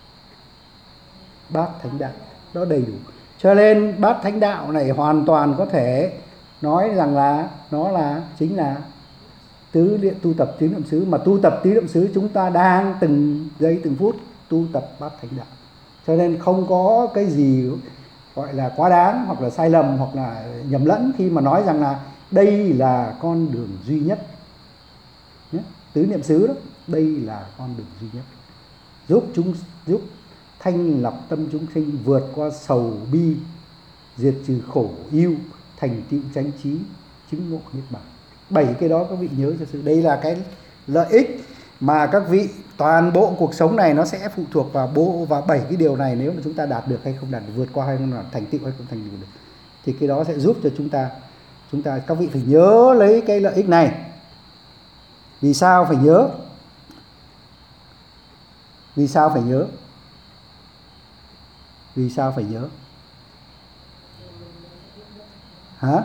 Bát thánh đạo, đó đầy đủ. Cho nên bát thánh đạo này hoàn toàn có thể nói rằng là nó là chính là tu tập tứ niệm xứ. Mà tu tập tứ niệm xứ chúng ta đang từng giây từng phút tu tập bát thánh đạo. Cho nên không có cái gì gọi là quá đáng hoặc là sai lầm hoặc là nhầm lẫn khi mà nói rằng là đây là con đường duy nhất. Tứ niệm xứ đó, đây là con đường duy nhất, giúp thanh lọc tâm chúng sinh, vượt qua sầu bi, diệt trừ khổ ưu, thành tựu chánh trí, chứng ngộ niết bàn. 7 cái đó các vị nhớ cho sư. Đây là cái lợi ích mà các vị, toàn bộ cuộc sống này nó sẽ phụ thuộc vào 7 cái điều này. Nếu mà chúng ta đạt được hay không đạt được, vượt qua hay không, là thành tựu hay không thành tựu được, thì cái đó sẽ giúp cho chúng ta các vị phải nhớ lấy cái lợi ích này. Vì sao phải nhớ? Vì sao phải nhớ? Vì sao phải nhớ? Hả?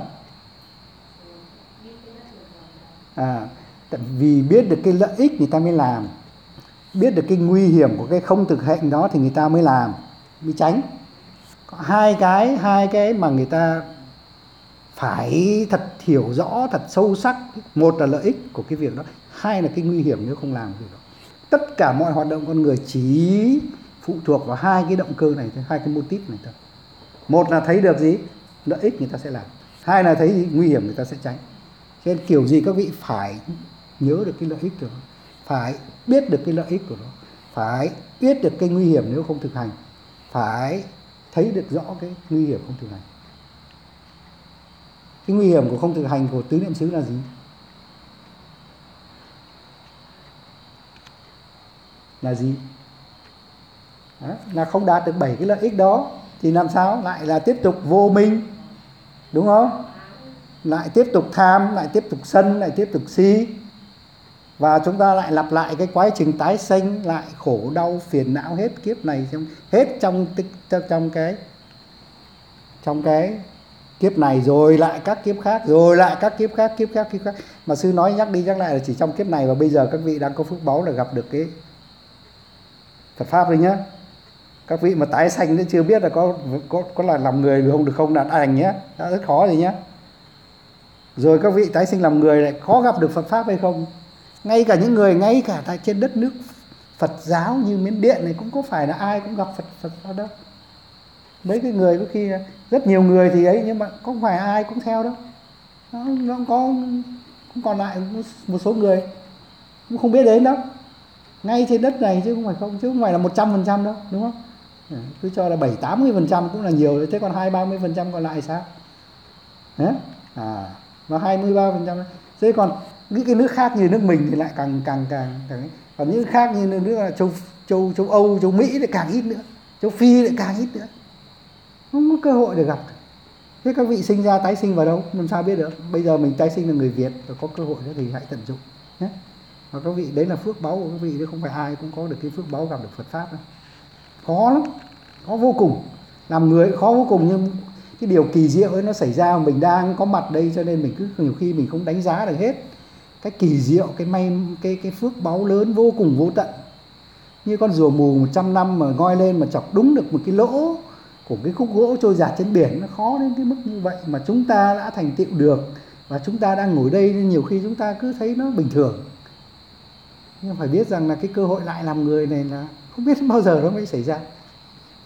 Vì biết được cái lợi ích người ta mới làm, biết được cái nguy hiểm của cái không thực hành đó thì người ta mới làm, mới tránh. Có hai cái mà người ta phải thật hiểu rõ, thật sâu sắc. Một là lợi ích của cái việc đó, hai là cái nguy hiểm nếu không làm việc đó. Tất cả mọi hoạt động con người chỉ phụ thuộc vào hai cái động cơ này thôi, hai cái motive này thôi. Một là thấy được gì? Lợi ích người ta sẽ làm. Hai là thấy gì? Nguy hiểm người ta sẽ tránh. Cho nên kiểu gì các vị phải nhớ được cái lợi ích của nó, phải biết được cái lợi ích của nó, phải biết được cái nguy hiểm nếu không thực hành, phải thấy được rõ cái nguy hiểm không thực hành. Cái nguy hiểm của không thực hành của tứ niệm xứ là gì? Là gì? Đó, là không đạt được 7 cái lợi ích đó thì làm sao? Lại là tiếp tục vô minh, đúng không? Lại tiếp tục tham, lại tiếp tục sân, lại tiếp tục si. Và chúng ta lại lặp lại cái quá trình tái sanh, lại khổ đau phiền não hết kiếp này, hết trong cái kiếp này, rồi lại các kiếp khác, rồi lại các kiếp khác. Mà sư nói nhắc đi nhắc lại là chỉ trong kiếp này, và bây giờ các vị đang có phước báu là gặp được cái Phật pháp đấy nhá. Các vị mà tái sanh nữa chưa biết là có là làm người được không là ảnh nhé, đã rất khó rồi nhé. Rồi các vị tái sinh làm người lại khó gặp được Phật pháp hay không? Ngay cả những người ngay cả tại trên đất nước Phật giáo như Miến Điện này cũng có phải là ai cũng gặp Phật pháp đâu. Mấy cái người có khi rất nhiều người thì ấy, nhưng mà không phải ai cũng theo đâu. Nó cũng còn lại một số người cũng không biết đến đâu. Ngay trên đất này chứ không phải là 100% đâu, đúng không? Cứ cho là 70-80% cũng là nhiều, thế còn 20-30% còn lại sao? Đấy. Và 23%. Thế còn những cái nước khác như nước mình thì lại càng còn những nước khác như nước là châu Âu, châu Mỹ lại càng ít nữa, châu Phi lại càng ít nữa, không có cơ hội để gặp. Thế các vị sinh ra tái sinh vào đâu, làm sao biết được? Bây giờ mình tái sinh là người Việt và có cơ hội đó thì hãy tận dụng nhé. Và các vị, đấy là phước báu của các vị, chứ không phải ai cũng có được cái phước báu gặp được Phật pháp đâu. Khó lắm, khó vô cùng. Làm người khó vô cùng, nhưng cái điều kỳ diệu ấy nó xảy ra, mình đang có mặt đây cho nên mình cứ nhiều khi mình không đánh giá được hết cái kỳ diệu, cái phước báu lớn vô cùng vô tận. Như con rùa mù 100 năm mà ngoi lên mà chọc đúng được một cái lỗ của cái khúc gỗ trôi dạt trên biển, nó khó đến cái mức như vậy mà chúng ta đã thành tựu được. Và chúng ta đang ngồi đây nên nhiều khi chúng ta cứ thấy nó bình thường. Nhưng phải biết rằng là cái cơ hội lại làm người này là không biết bao giờ nó mới xảy ra.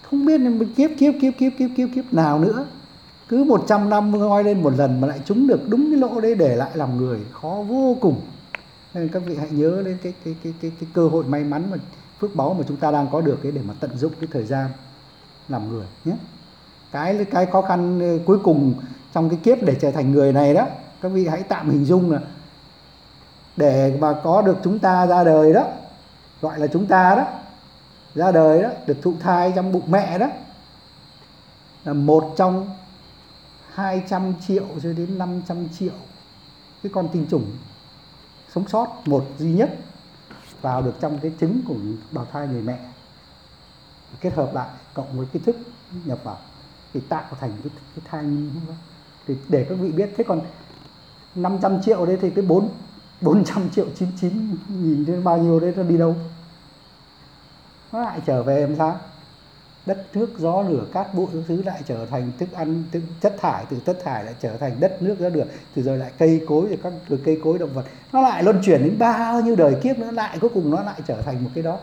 không biết kiếp nào nữa. Cứ 100 năm ngoi lên một lần mà lại trúng được đúng cái lỗ đấy để lại làm người, khó vô cùng. Nên các vị hãy nhớ đến cái cơ hội may mắn mà phước báu mà chúng ta đang có được ấy, để mà tận dụng cái thời gian làm người nhé. Cái khó khăn cuối cùng trong cái kiếp để trở thành người này đó, các vị hãy tạm hình dung là để mà có được chúng ta ra đời đó, gọi là chúng ta đó, ra đời đó, được thụ thai trong bụng mẹ đó, là một trong 200 triệu cho đến 500 triệu cái con tinh trùng sống sót, một duy nhất vào được trong cái trứng của bào thai người mẹ, kết hợp lại cộng với cái thức nhập vào thì tạo thành cái thai nhi. Thì để các vị biết, thế còn 500 triệu đấy thì cái 400 triệu 99 nghìn đến bao nhiêu đấy nó đi đâu? Nó lại trở về làm sao? Đất nước gió lửa cát bụi các thứ lại trở thành thức ăn, chất thải, từ chất thải lại trở thành đất nước gió lửa, từ rồi lại cây cối, rồi các cây cối động vật, nó lại luân chuyển đến bao nhiêu đời kiếp nữa, lại cuối cùng nó lại trở thành một cái đó,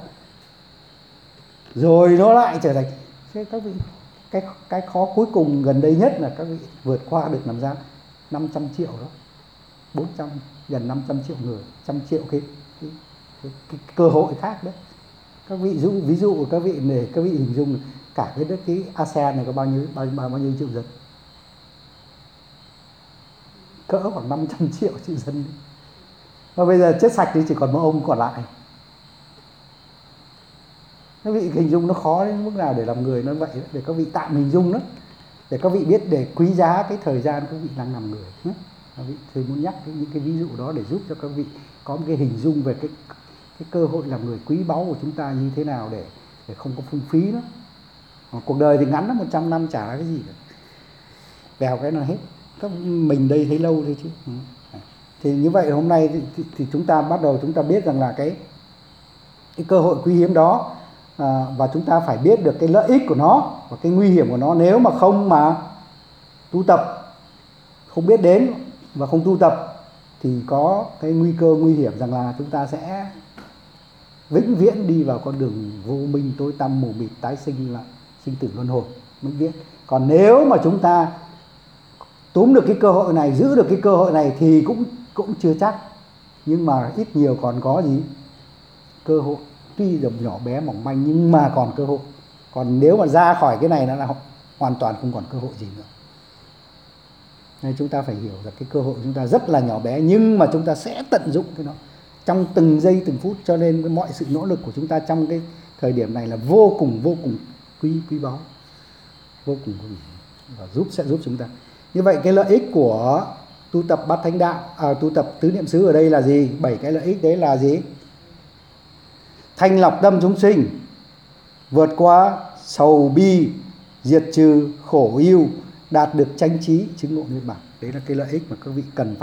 rồi nó lại trở thành. Thế các vị, cái khó cuối cùng gần đây nhất là các vị vượt qua được làm sao 500 triệu đó, 400 gần 500 triệu người, 100 triệu cái cơ hội khác đấy. Các vị ví dụ các vị để các vị hình dung cả cái đất cái ASEAN này có bao nhiêu triệu dân, cỡ khoảng 500 triệu dân, và bây giờ chết sạch thì chỉ còn một ông còn lại. Các vị hình dung nó khó đến mức nào để làm người nó vậy đó, để các vị tạm hình dung đó, để các vị biết để quý giá cái thời gian các vị đang làm người nhé. Các vị thầy muốn nhắc những cái ví dụ đó để giúp cho các vị có một cái hình dung về cái cơ hội làm người quý báu của chúng ta như thế nào, để không có phung phí nữa. Cuộc đời thì ngắn lắm, 100 năm chả là cái gì cả, vèo cái là hết. Các mình đây thấy lâu thôi chứ. Thì như vậy hôm nay thì chúng ta bắt đầu chúng ta biết rằng là cái cơ hội quý hiếm đó, và chúng ta phải biết được cái lợi ích của nó và cái nguy hiểm của nó. Nếu mà không mà tu tập, không biết đến và không tu tập thì có cái nguy cơ nguy hiểm rằng là chúng ta sẽ vĩnh viễn đi vào con đường vô minh tối tăm mù mịt, tái sinh là sinh tử luân hồi vĩnh viễn. Còn nếu mà chúng ta túm được cái cơ hội này, giữ được cái cơ hội này thì cũng chưa chắc, nhưng mà ít nhiều còn có gì cơ hội, tuy là nhỏ bé mỏng manh nhưng mà còn cơ hội. Còn nếu mà ra khỏi cái này là hoàn toàn không còn cơ hội gì nữa. Nên chúng ta phải hiểu rằng cái cơ hội chúng ta rất là nhỏ bé, nhưng mà chúng ta sẽ tận dụng cái nó trong từng giây từng phút. Cho nên mọi sự nỗ lực của chúng ta trong cái thời điểm này là vô cùng quý báu, vô cùng và sẽ giúp chúng ta. Như vậy cái lợi ích của tu tập bát thánh đạo, tu tập tứ niệm xứ ở đây là gì? 7 cái lợi ích đấy là gì? Thanh lọc tâm chúng sinh, vượt qua sầu bi, diệt trừ khổ ưu, đạt được chánh trí, chứng ngộ niết bàn. Đấy là cái lợi ích mà các vị cần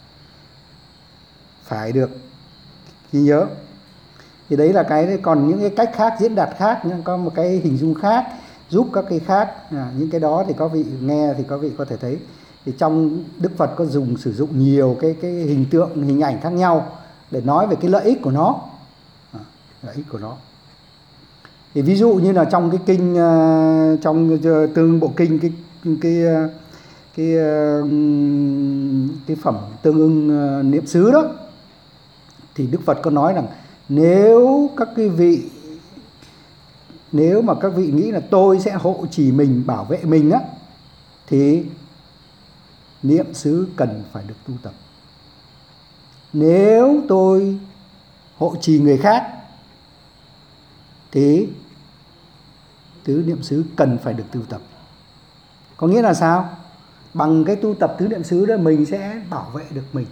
phải được ghi nhớ. Thì đấy là cái, còn những cái cách khác diễn đạt khác, nhưng có một cái hình dung khác giúp các cái khác. Những cái đó thì các vị nghe thì các vị có thể thấy. Thì trong Đức Phật có sử dụng nhiều cái hình tượng, hình ảnh khác nhau để nói về cái lợi ích của nó. Lợi ích của nó. Thì ví dụ như là trong cái kinh, trong tương bộ kinh, cái phẩm tương ưng niệm xứ đó, thì Đức Phật có nói rằng nếu mà các vị nghĩ là tôi sẽ hộ trì mình, bảo vệ mình á, thì niệm xứ cần phải được tu tập. Nếu tôi hộ trì người khác thì tứ niệm xứ cần phải được tu tập. Có nghĩa là sao? Bằng cái tu tập tứ niệm xứ đó mình sẽ bảo vệ được mình,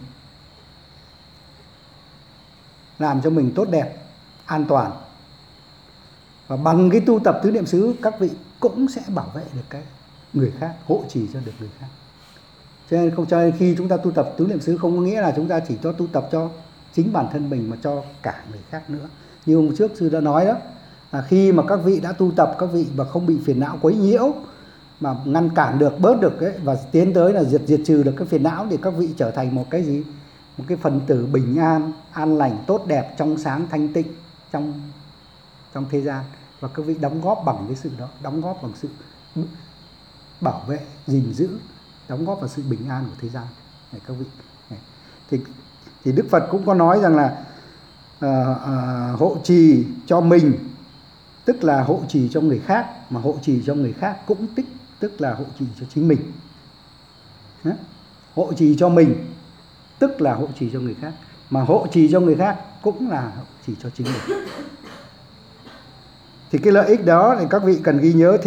làm cho mình tốt đẹp, an toàn. Và bằng cái tu tập tứ niệm xứ các vị cũng sẽ bảo vệ được cái người khác, hộ trì cho được người khác. Cho nên khi chúng ta tu tập tứ niệm xứ không có nghĩa là chúng ta chỉ cho tu tập cho chính bản thân mình mà cho cả người khác nữa. Như hôm trước sư đã nói đó, là khi mà các vị đã tu tập, các vị mà không bị phiền não quấy nhiễu, mà ngăn cản được, bớt được ấy, và tiến tới là diệt trừ được cái phiền não, thì các vị trở thành một cái gì? Một cái phần tử bình an, an lành, tốt đẹp, trong sáng, thanh tịnh trong thế gian. và các vị đóng góp bằng cái sự đó, đóng góp bằng sự bảo vệ, gìn giữ, đóng góp vào sự bình an của thế gian này các vị. Thì Đức Phật cũng có nói rằng là hộ trì cho mình tức là hộ trì cho người khác, mà hộ trì cho người khác cũng tức là hộ trì cho chính mình. Hộ trì cho mình tức là hộ trì cho người khác, mà hộ trì cho người khác cũng là hộ trì cho chính mình. Thì cái lợi ích đó thì các vị cần ghi nhớ.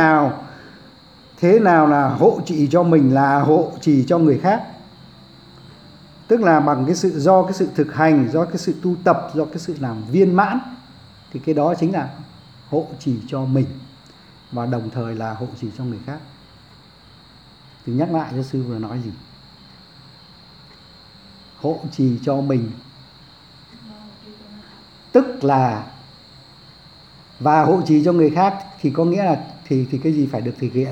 Thế nào là hộ trì cho mình là hộ trì cho người khác? Tức là bằng do cái sự thực hành, do cái sự tu tập, do cái sự làm viên mãn, thì cái đó chính là hộ trì cho mình, và đồng thời là hộ trì cho người khác. Thì nhắc lại cho sư vừa nói gì? Hộ trì cho mình tức là, và hộ trì cho người khác thì có nghĩa là thì cái gì phải được thực hiện?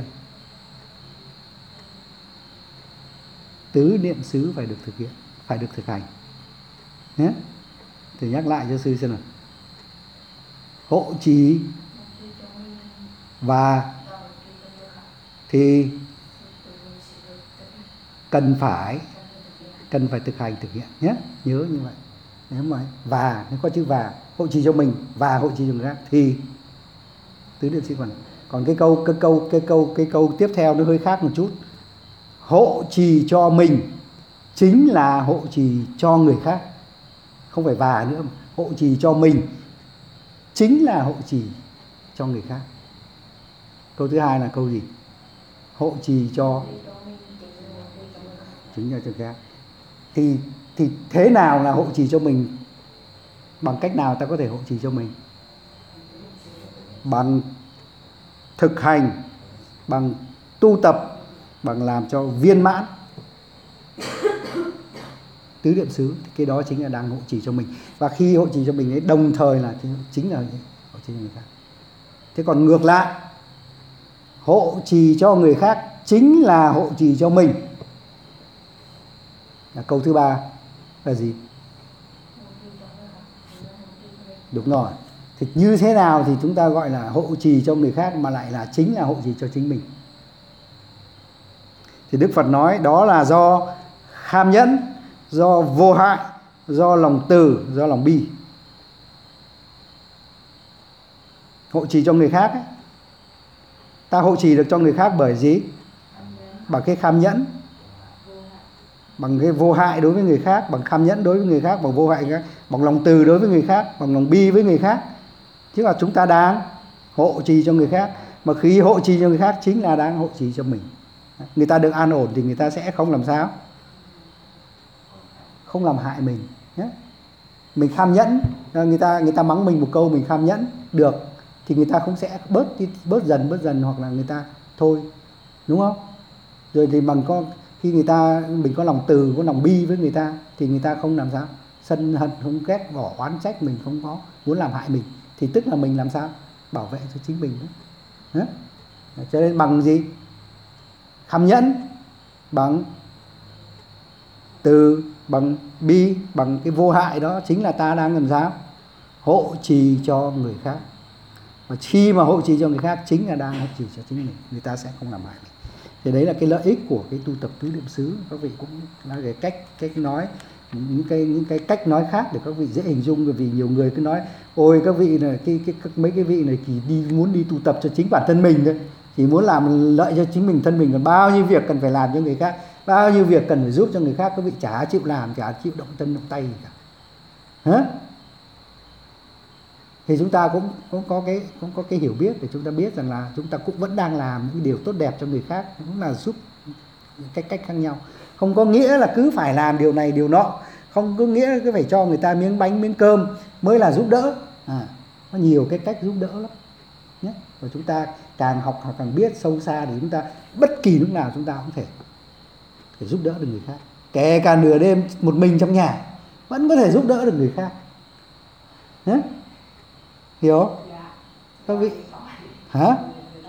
Tứ niệm xứ phải được thực hiện, phải được thực hành nhé. Thì nhắc lại cho sư xem nào. Hộ trì và thì cần phải thực hành thực hiện nhé, nhớ như vậy. Nếu mà và nếu có chữ và, hộ trì cho mình và hộ trì cho người khác thì tứ niệm xứ còn cái câu tiếp theo nó hơi khác một chút. Hộ trì cho mình chính là hộ trì cho người khác, không phải và nữa, mà hộ trì cho mình chính là hộ trì cho người khác. Câu thứ hai là câu gì? Hộ trì cho chính là cho người khác. Thì thế nào là hộ trì cho mình? Bằng cách nào ta có thể hộ trì cho mình? Bằng thực hành, bằng tu tập, bằng làm cho viên mãn tứ niệm xứ, thì cái đó chính là đang hộ trì cho mình. Và khi hộ trì cho mình ấy, đồng thời là chính là hộ trì cho người khác. Thế còn ngược lại, hộ trì cho người khác chính là hộ trì cho mình, là câu thứ ba là gì? Đúng rồi. Thì như thế nào thì chúng ta gọi là hộ trì cho người khác mà lại là chính là hộ trì cho chính mình? Thì Đức Phật nói đó là do kham nhẫn, do vô hại, do lòng từ, do lòng bi. Hộ trì cho người khác ấy, ta hộ trì được cho người khác bởi gì? Bằng cái kham nhẫn, bằng cái vô hại đối với người khác, bằng kham nhẫn đối với người khác, bằng vô hại khác, bằng lòng từ đối với người khác, bằng lòng bi với người khác. Chứ là chúng ta đang hộ trì cho người khác, mà khi hộ trì cho người khác chính là đang hộ trì cho mình. Người ta được an ổn thì người ta sẽ không làm sao? Không làm hại mình nhé. Mình kham nhẫn, người ta mắng mình một câu mình kham nhẫn được thì người ta cũng sẽ bớt dần, hoặc là người ta thôi, đúng không? Rồi thì khi mình có lòng từ, có lòng bi với người ta thì người ta không làm sao? Sân hận, không ghét bỏ, oán trách mình, không có muốn làm hại mình, thì tức là mình làm sao? Bảo vệ cho chính mình đó. Cho nên bằng gì? Kham nhẫn, bằng từ, bằng bi, bằng cái vô hại đó chính là ta đang làm sao? Hộ trì cho người khác. Và khi mà hộ trì cho người khác chính là đang hộ trì cho chính mình, người ta sẽ không làm hại mình. Thì đấy là cái lợi ích của cái tu tập tứ niệm xứ. Các vị cũng là cái cách nói, những cái cách nói khác để các vị dễ hình dung. Bởi vì nhiều người cứ nói ôi các vị này, mấy cái vị này chỉ muốn đi tu tập cho chính bản thân mình thôi, chỉ muốn làm lợi cho chính mình thân mình, còn bao nhiêu việc cần phải làm cho người khác, bao nhiêu việc cần phải giúp cho người khác, các vị chả chịu làm, chả chịu động chân động tay gì cả. Hả? Thì chúng ta cũng có cái hiểu biết để chúng ta biết rằng là chúng ta cũng vẫn đang làm những điều tốt đẹp cho người khác, cũng là giúp cách khác nhau. Không có nghĩa là cứ phải làm điều này điều nọ, không có nghĩa là cứ phải cho người ta miếng bánh miếng cơm mới là giúp đỡ. Có nhiều cái cách giúp đỡ lắm nhé. Và chúng ta càng học càng biết sâu xa, để chúng ta bất kỳ lúc nào chúng ta cũng thể giúp đỡ được người khác, kể cả nửa đêm một mình trong nhà vẫn có thể giúp đỡ được người khác. Hiểu? Các vị hả?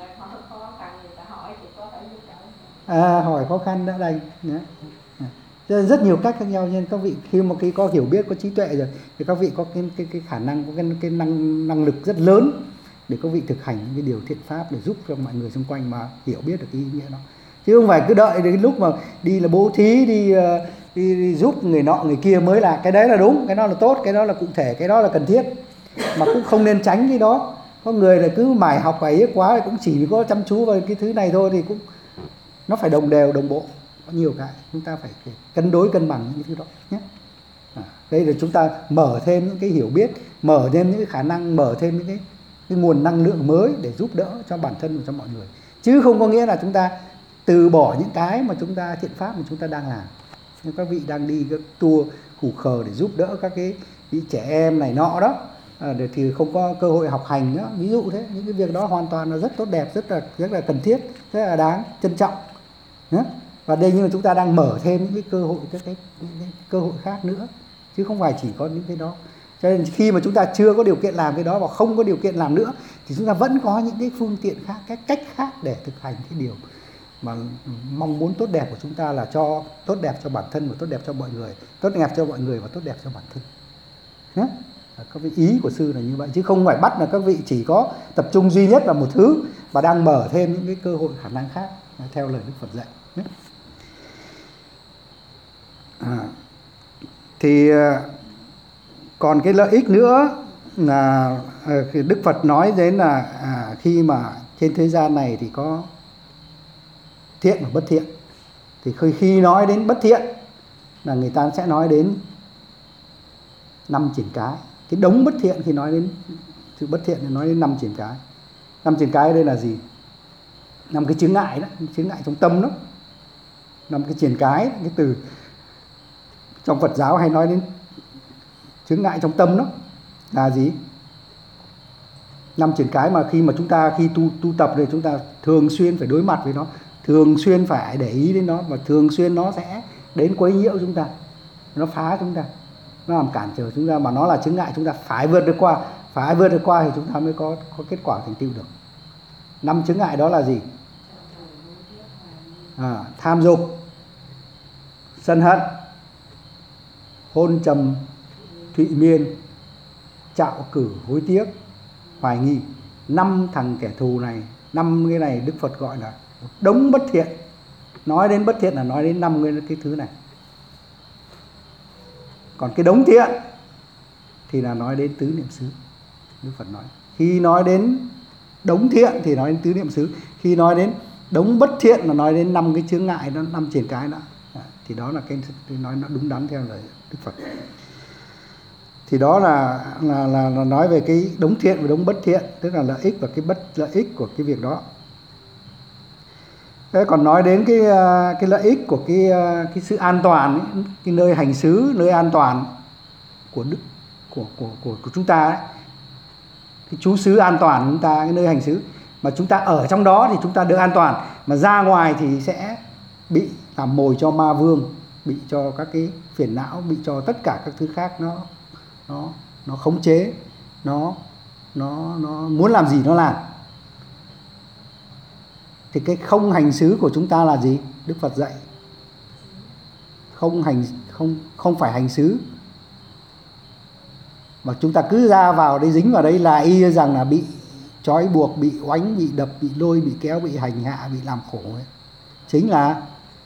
Hỏi khó khăn đã đành. Rất nhiều cách khác nhau, nên các vị khi mà có hiểu biết, có trí tuệ rồi thì các vị có cái khả năng, có cái năng lực rất lớn để các vị thực hành những cái điều thiện pháp để giúp cho mọi người xung quanh mà hiểu biết được ý nghĩa nó, chứ không phải cứ đợi đến lúc mà đi là bố thí, đi giúp người nọ người kia mới là cái đấy là đúng, cái đó là tốt, cái đó là cụ thể, cái đó là cần thiết, mà cũng không nên tránh cái đó. Có người là cứ mải học ấy quá thì cũng chỉ có chăm chú vào cái thứ này thôi, thì cũng nó phải đồng đều đồng bộ, có nhiều cái chúng ta phải cân đối cân bằng những thứ đó nhé. Đây là chúng ta mở thêm những cái hiểu biết, mở thêm những cái khả năng, mở thêm những cái nguồn năng lượng mới để giúp đỡ cho bản thân và cho mọi người, chứ không có nghĩa là chúng ta từ bỏ những cái mà chúng ta thiện pháp mà chúng ta đang làm. Nhưng các vị đang đi các tour khủ khờ để giúp đỡ các cái trẻ em này nọ đó, thì không có cơ hội học hành nữa, ví dụ thế, những cái việc đó hoàn toàn là rất tốt đẹp, rất là cần thiết, rất là đáng trân trọng nhé. Và đây như là chúng ta đang mở thêm những cái cơ hội, những cái cơ hội khác nữa, chứ không phải chỉ có những cái đó. Cho nên khi mà chúng ta chưa có điều kiện làm cái đó và không có điều kiện làm nữa, thì chúng ta vẫn có những cái phương tiện khác, cái cách khác để thực hành cái điều mà mong muốn tốt đẹp của chúng ta, là cho tốt đẹp cho bản thân và tốt đẹp cho mọi người, tốt đẹp cho mọi người và tốt đẹp cho bản thân nhé. Các vị, ý của sư là như vậy, chứ không phải bắt là các vị chỉ có tập trung duy nhất vào một thứ và đang mở thêm những cái cơ hội khả năng khác theo lời Đức Phật dạy nhé. Thì còn cái lợi ích nữa là Đức Phật nói đến là khi mà trên thế gian này thì có thiện và bất thiện, thì khi nói đến bất thiện là người ta sẽ nói đến 5 triển cái. Cái đống bất thiện, khi nói đến sự bất thiện thì nói đến 5 triển cái. 5 triển cái ở đây là gì? 5 cái chướng ngại đó, chướng ngại trong tâm đó. 5 cái triển cái từ trong Phật giáo hay nói đến chướng ngại trong tâm đó là gì? 5 triển cái mà khi chúng ta tu tập thì chúng ta thường xuyên phải đối mặt với nó, thường xuyên phải để ý đến nó, và thường xuyên nó sẽ đến quấy nhiễu chúng ta, nó phá chúng ta, nó làm cản trở chúng ta, mà nó là chướng ngại chúng ta phải vượt được qua thì chúng ta mới có kết quả thành tựu được. 5 chướng ngại đó là gì? Tham dục, sân hận, hôn trầm thụy miên, trạo cử hối tiếc, hoài nghi. 5 thằng kẻ thù này, 5 cái này Đức Phật gọi là đống bất thiện. Nói đến bất thiện là nói đến 5 cái thứ này. Còn cái đống thiện thì là nói đến tứ niệm xứ. Đức Phật nói, khi nói đến đống thiện thì nói đến tứ niệm xứ, khi nói đến đống bất thiện là nói đến 5 cái chướng ngại đó, 5 triển cái đó. Thì đó là cái nói nó đúng đắn theo lời Đức Phật. Thì đó là nói về cái đống thiện và đống bất thiện, tức là lợi ích và cái bất lợi ích của cái việc đó. Thế còn nói đến cái lợi ích của cái sự an toàn ấy, cái nơi hành xứ, nơi an toàn của đức của chúng ta ấy. Cái trú xứ an toàn của chúng ta, cái nơi hành xứ mà chúng ta ở trong đó thì chúng ta được an toàn, mà ra ngoài thì sẽ bị làm mồi cho ma vương, bị cho các cái phiền não, bị cho tất cả các thứ khác nó khống chế, nó muốn làm gì nó làm. Thì cái không hành xứ của chúng ta là gì? Đức Phật dạy không phải hành xứ, mà chúng ta cứ ra vào đây, dính vào đây là y rằng là bị trói buộc, bị oánh, bị đập, bị lôi, bị kéo, bị hành hạ, bị làm khổ ấy. Chính là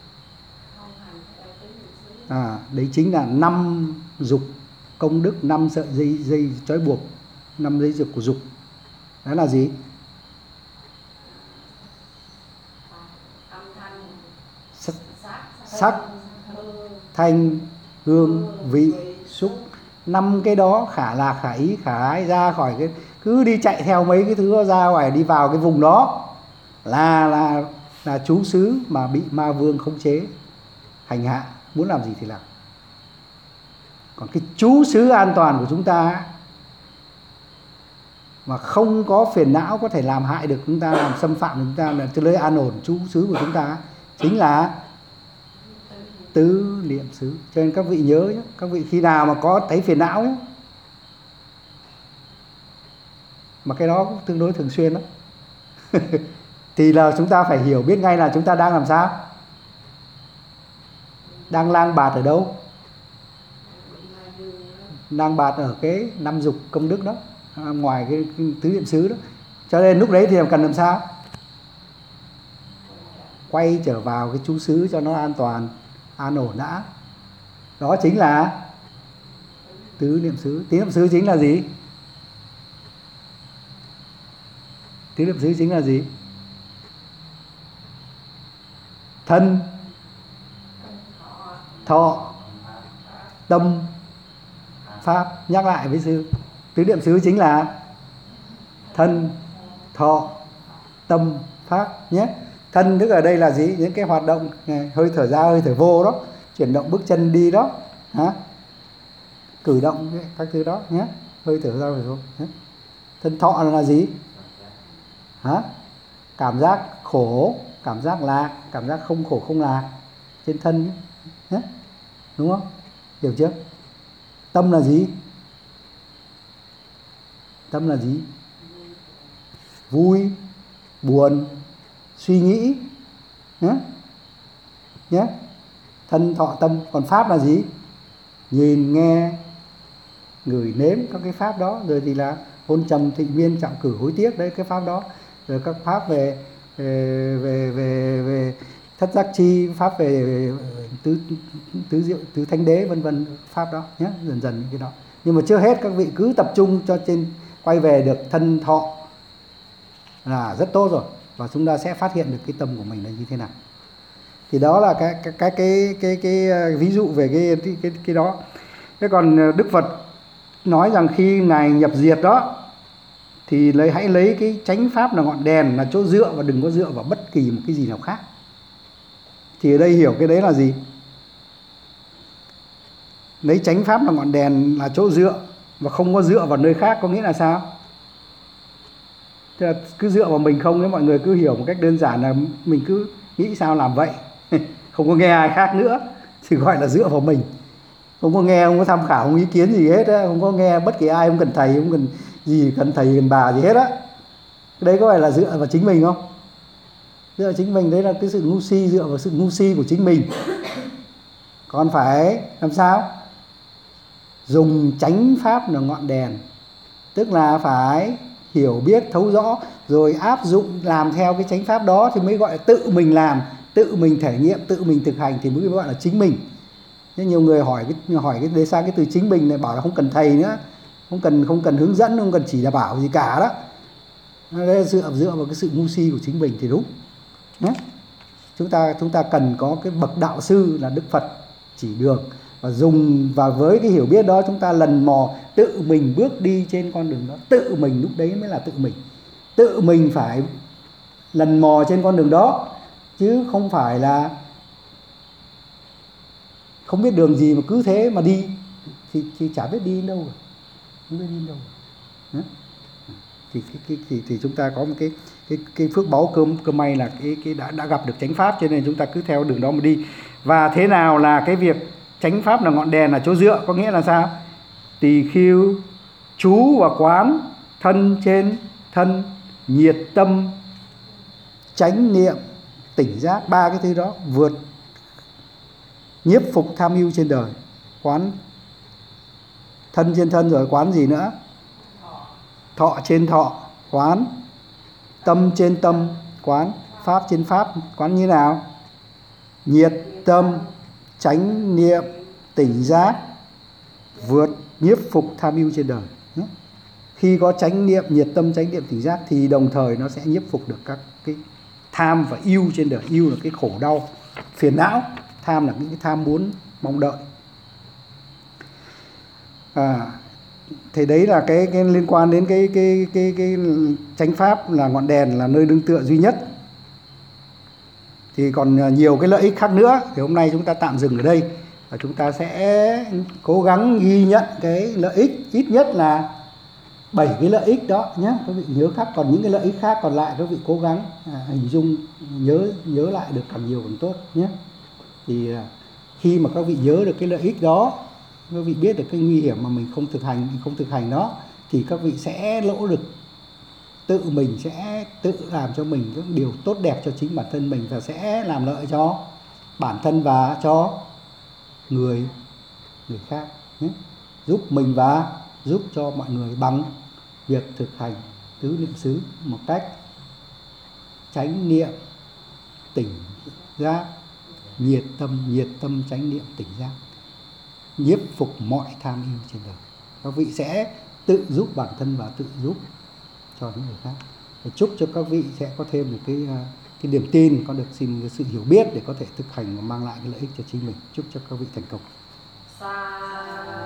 đấy chính là 5 dục công đức, 5 sợi dây trói buộc, 5 dây dục của dục. Đó là gì? Sắc, thanh, hương, vị, xúc. 5 cái đó khả lạc, khả ý, khả ái, ra khỏi cái, cứ đi chạy theo mấy cái thứ đó, ra ngoài đi vào cái vùng đó là trú xứ mà bị ma vương khống chế, hành hạ, muốn làm gì thì làm. Còn cái trú xứ an toàn của chúng ta mà không có phiền não có thể làm hại được chúng ta, làm xâm phạm được chúng ta, là nơi an ổn trú xứ của chúng ta chính là tứ niệm xứ. Cho nên các vị nhớ nhé, các vị khi nào mà có thấy phiền não nhé, mà cái đó cũng tương đối thường xuyên đó thì là chúng ta phải hiểu biết ngay là chúng ta đang làm sao, đang lang bạt ở đâu. Lang bạt ở cái 5 dục công đức đó, ngoài cái tứ niệm xứ đó, Cho nên lúc đấy thì cần làm sao? Quay trở vào cái trú xứ cho nó an toàn, an ổn đã. Đó chính là tứ niệm xứ. Tứ niệm xứ chính là gì? Tứ niệm xứ chính là gì? Thân, thọ, tâm, pháp. Nhắc lại với sư, tứ niệm xứ chính là thân, thọ, tâm, pháp nhé. Thân tức ở đây là gì? Những cái hoạt động hơi thở ra, hơi thở vô đó, chuyển động bước chân đi đó, cử động các thứ đó nhé, hơi thở ra hơi thở vô nhé. Thân thọ là gì? Cảm giác khổ, cảm giác lạc, cảm giác không khổ không lạc trên thân nhé. Đúng không? Hiểu chưa? Tâm là gì? Tâm là gì? Vui, buồn, suy nghĩ nhé. Thân thọ tâm. Còn pháp là gì? Nhìn, nghe, ngửi, nếm các cái pháp đó. Rồi thì là hôn trầm, thịnh viên, trọng cử, hối tiếc, đấy cái pháp đó. Rồi các pháp về thất giác chi, pháp về tứ diệu, tứ thánh đế, vân vân, pháp đó nhé. Dần dần những cái đó. Nhưng mà chưa hết, các vị cứ tập trung cho trên, quay về được thân thọ là rất tốt rồi, và chúng ta sẽ phát hiện được cái tâm của mình là như thế nào. Thì đó là cái ví dụ về cái đó. Thế còn Đức Phật nói rằng khi Ngài nhập diệt đó thì hãy lấy cái chánh pháp là ngọn đèn là chỗ dựa, và đừng có dựa vào bất kỳ một cái gì nào khác. Thì ở đây hiểu cái đấy là gì? Lấy chánh pháp là ngọn đèn là chỗ dựa và không có dựa vào nơi khác, có nghĩa là sao? Tức là cứ dựa vào mình không, nếu mọi người cứ hiểu một cách đơn giản là mình cứ nghĩ sao làm vậy. Không có nghe ai khác nữa thì gọi là dựa vào mình. Không có nghe, không có tham khảo, không ý kiến gì hết á, không có nghe bất kỳ ai, không cần thầy, không cần gì, cần thầy cần bà gì hết á. Cái đấy có phải là dựa vào chính mình không? Dựa vào chính mình, đấy là cái sự ngu si, dựa vào sự ngu si của chính mình. Còn phải làm sao? Dùng chánh pháp là ngọn đèn, tức là phải hiểu biết thấu rõ rồi áp dụng làm theo cái chánh pháp đó thì mới gọi là tự mình làm, tự mình thể nghiệm, tự mình thực hành thì mới gọi là chính mình. Nhưng nhiều người hỏi cái đề sang cái từ chính mình này, bảo là không cần thầy nữa, không cần hướng dẫn, không cần chỉ là bảo gì cả đó. Đây là dựa vào cái sự ngu si của chính mình thì đúng. Chúng ta cần có cái bậc đạo sư là Đức Phật chỉ đường, và với cái hiểu biết đó chúng ta lần mò tự mình bước đi trên con đường đó. Tự mình, lúc đấy mới là tự mình. Tự mình phải lần mò trên con đường đó, chứ không phải là không biết đường gì mà cứ thế mà đi thì chả biết đi đến đâu rồi. Không biết đi đến đâu rồi. Thì chúng ta có một cái phước báu cơ may là cái đã gặp được chánh pháp, cho nên chúng ta cứ theo đường đó mà đi. Và thế nào là cái việc chánh pháp là ngọn đèn là chỗ dựa, có nghĩa là sao? Tỳ khưu trú và quán thân trên thân, nhiệt tâm, chánh niệm, tỉnh giác, ba cái thứ đó vượt nhiếp phục tham ưu trên đời. Quán thân trên thân, rồi quán gì nữa? Thọ trên thọ, quán tâm trên tâm, quán pháp trên pháp. Quán như nào? Nhiệt tâm, chánh niệm, tỉnh giác, vượt nhiếp phục tham ưu trên đời. Khi có chánh niệm, nhiệt tâm, chánh niệm, tỉnh giác thì đồng thời nó sẽ nhiếp phục được các cái tham và ưu trên đời. Ưu là cái khổ đau, phiền não, tham là những cái tham muốn, mong đợi. Thì đấy là cái liên quan đến cái chánh pháp là ngọn đèn, là nơi nương tựa duy nhất. Thì còn nhiều cái lợi ích khác nữa, thì hôm nay chúng ta tạm dừng ở đây và chúng ta sẽ cố gắng ghi nhận cái lợi ích, ít nhất là 7 cái lợi ích đó nhé. Các vị nhớ khác, còn những cái lợi ích khác còn lại các vị cố gắng hình dung, nhớ lại được càng nhiều càng tốt nhé. Thì khi mà các vị nhớ được cái lợi ích đó, các vị biết được cái nguy hiểm mà mình không thực hành đó, thì các vị sẽ lỗ lực, tự mình sẽ tự làm cho mình những điều tốt đẹp cho chính bản thân mình, và sẽ làm lợi cho bản thân và cho người khác nhé. Giúp mình và giúp cho mọi người bằng việc thực hành tứ niệm xứ một cách chánh niệm tỉnh giác, nhiệt tâm chánh niệm tỉnh giác, nhiếp phục mọi tham ưu trên đời. Các vị sẽ tự giúp bản thân và tự giúp cho những người khác. Và chúc cho các vị sẽ có thêm được cái niềm tin, có được xin cái sự hiểu biết để có thể thực hành và mang lại cái lợi ích cho chính mình. Chúc cho các vị thành công.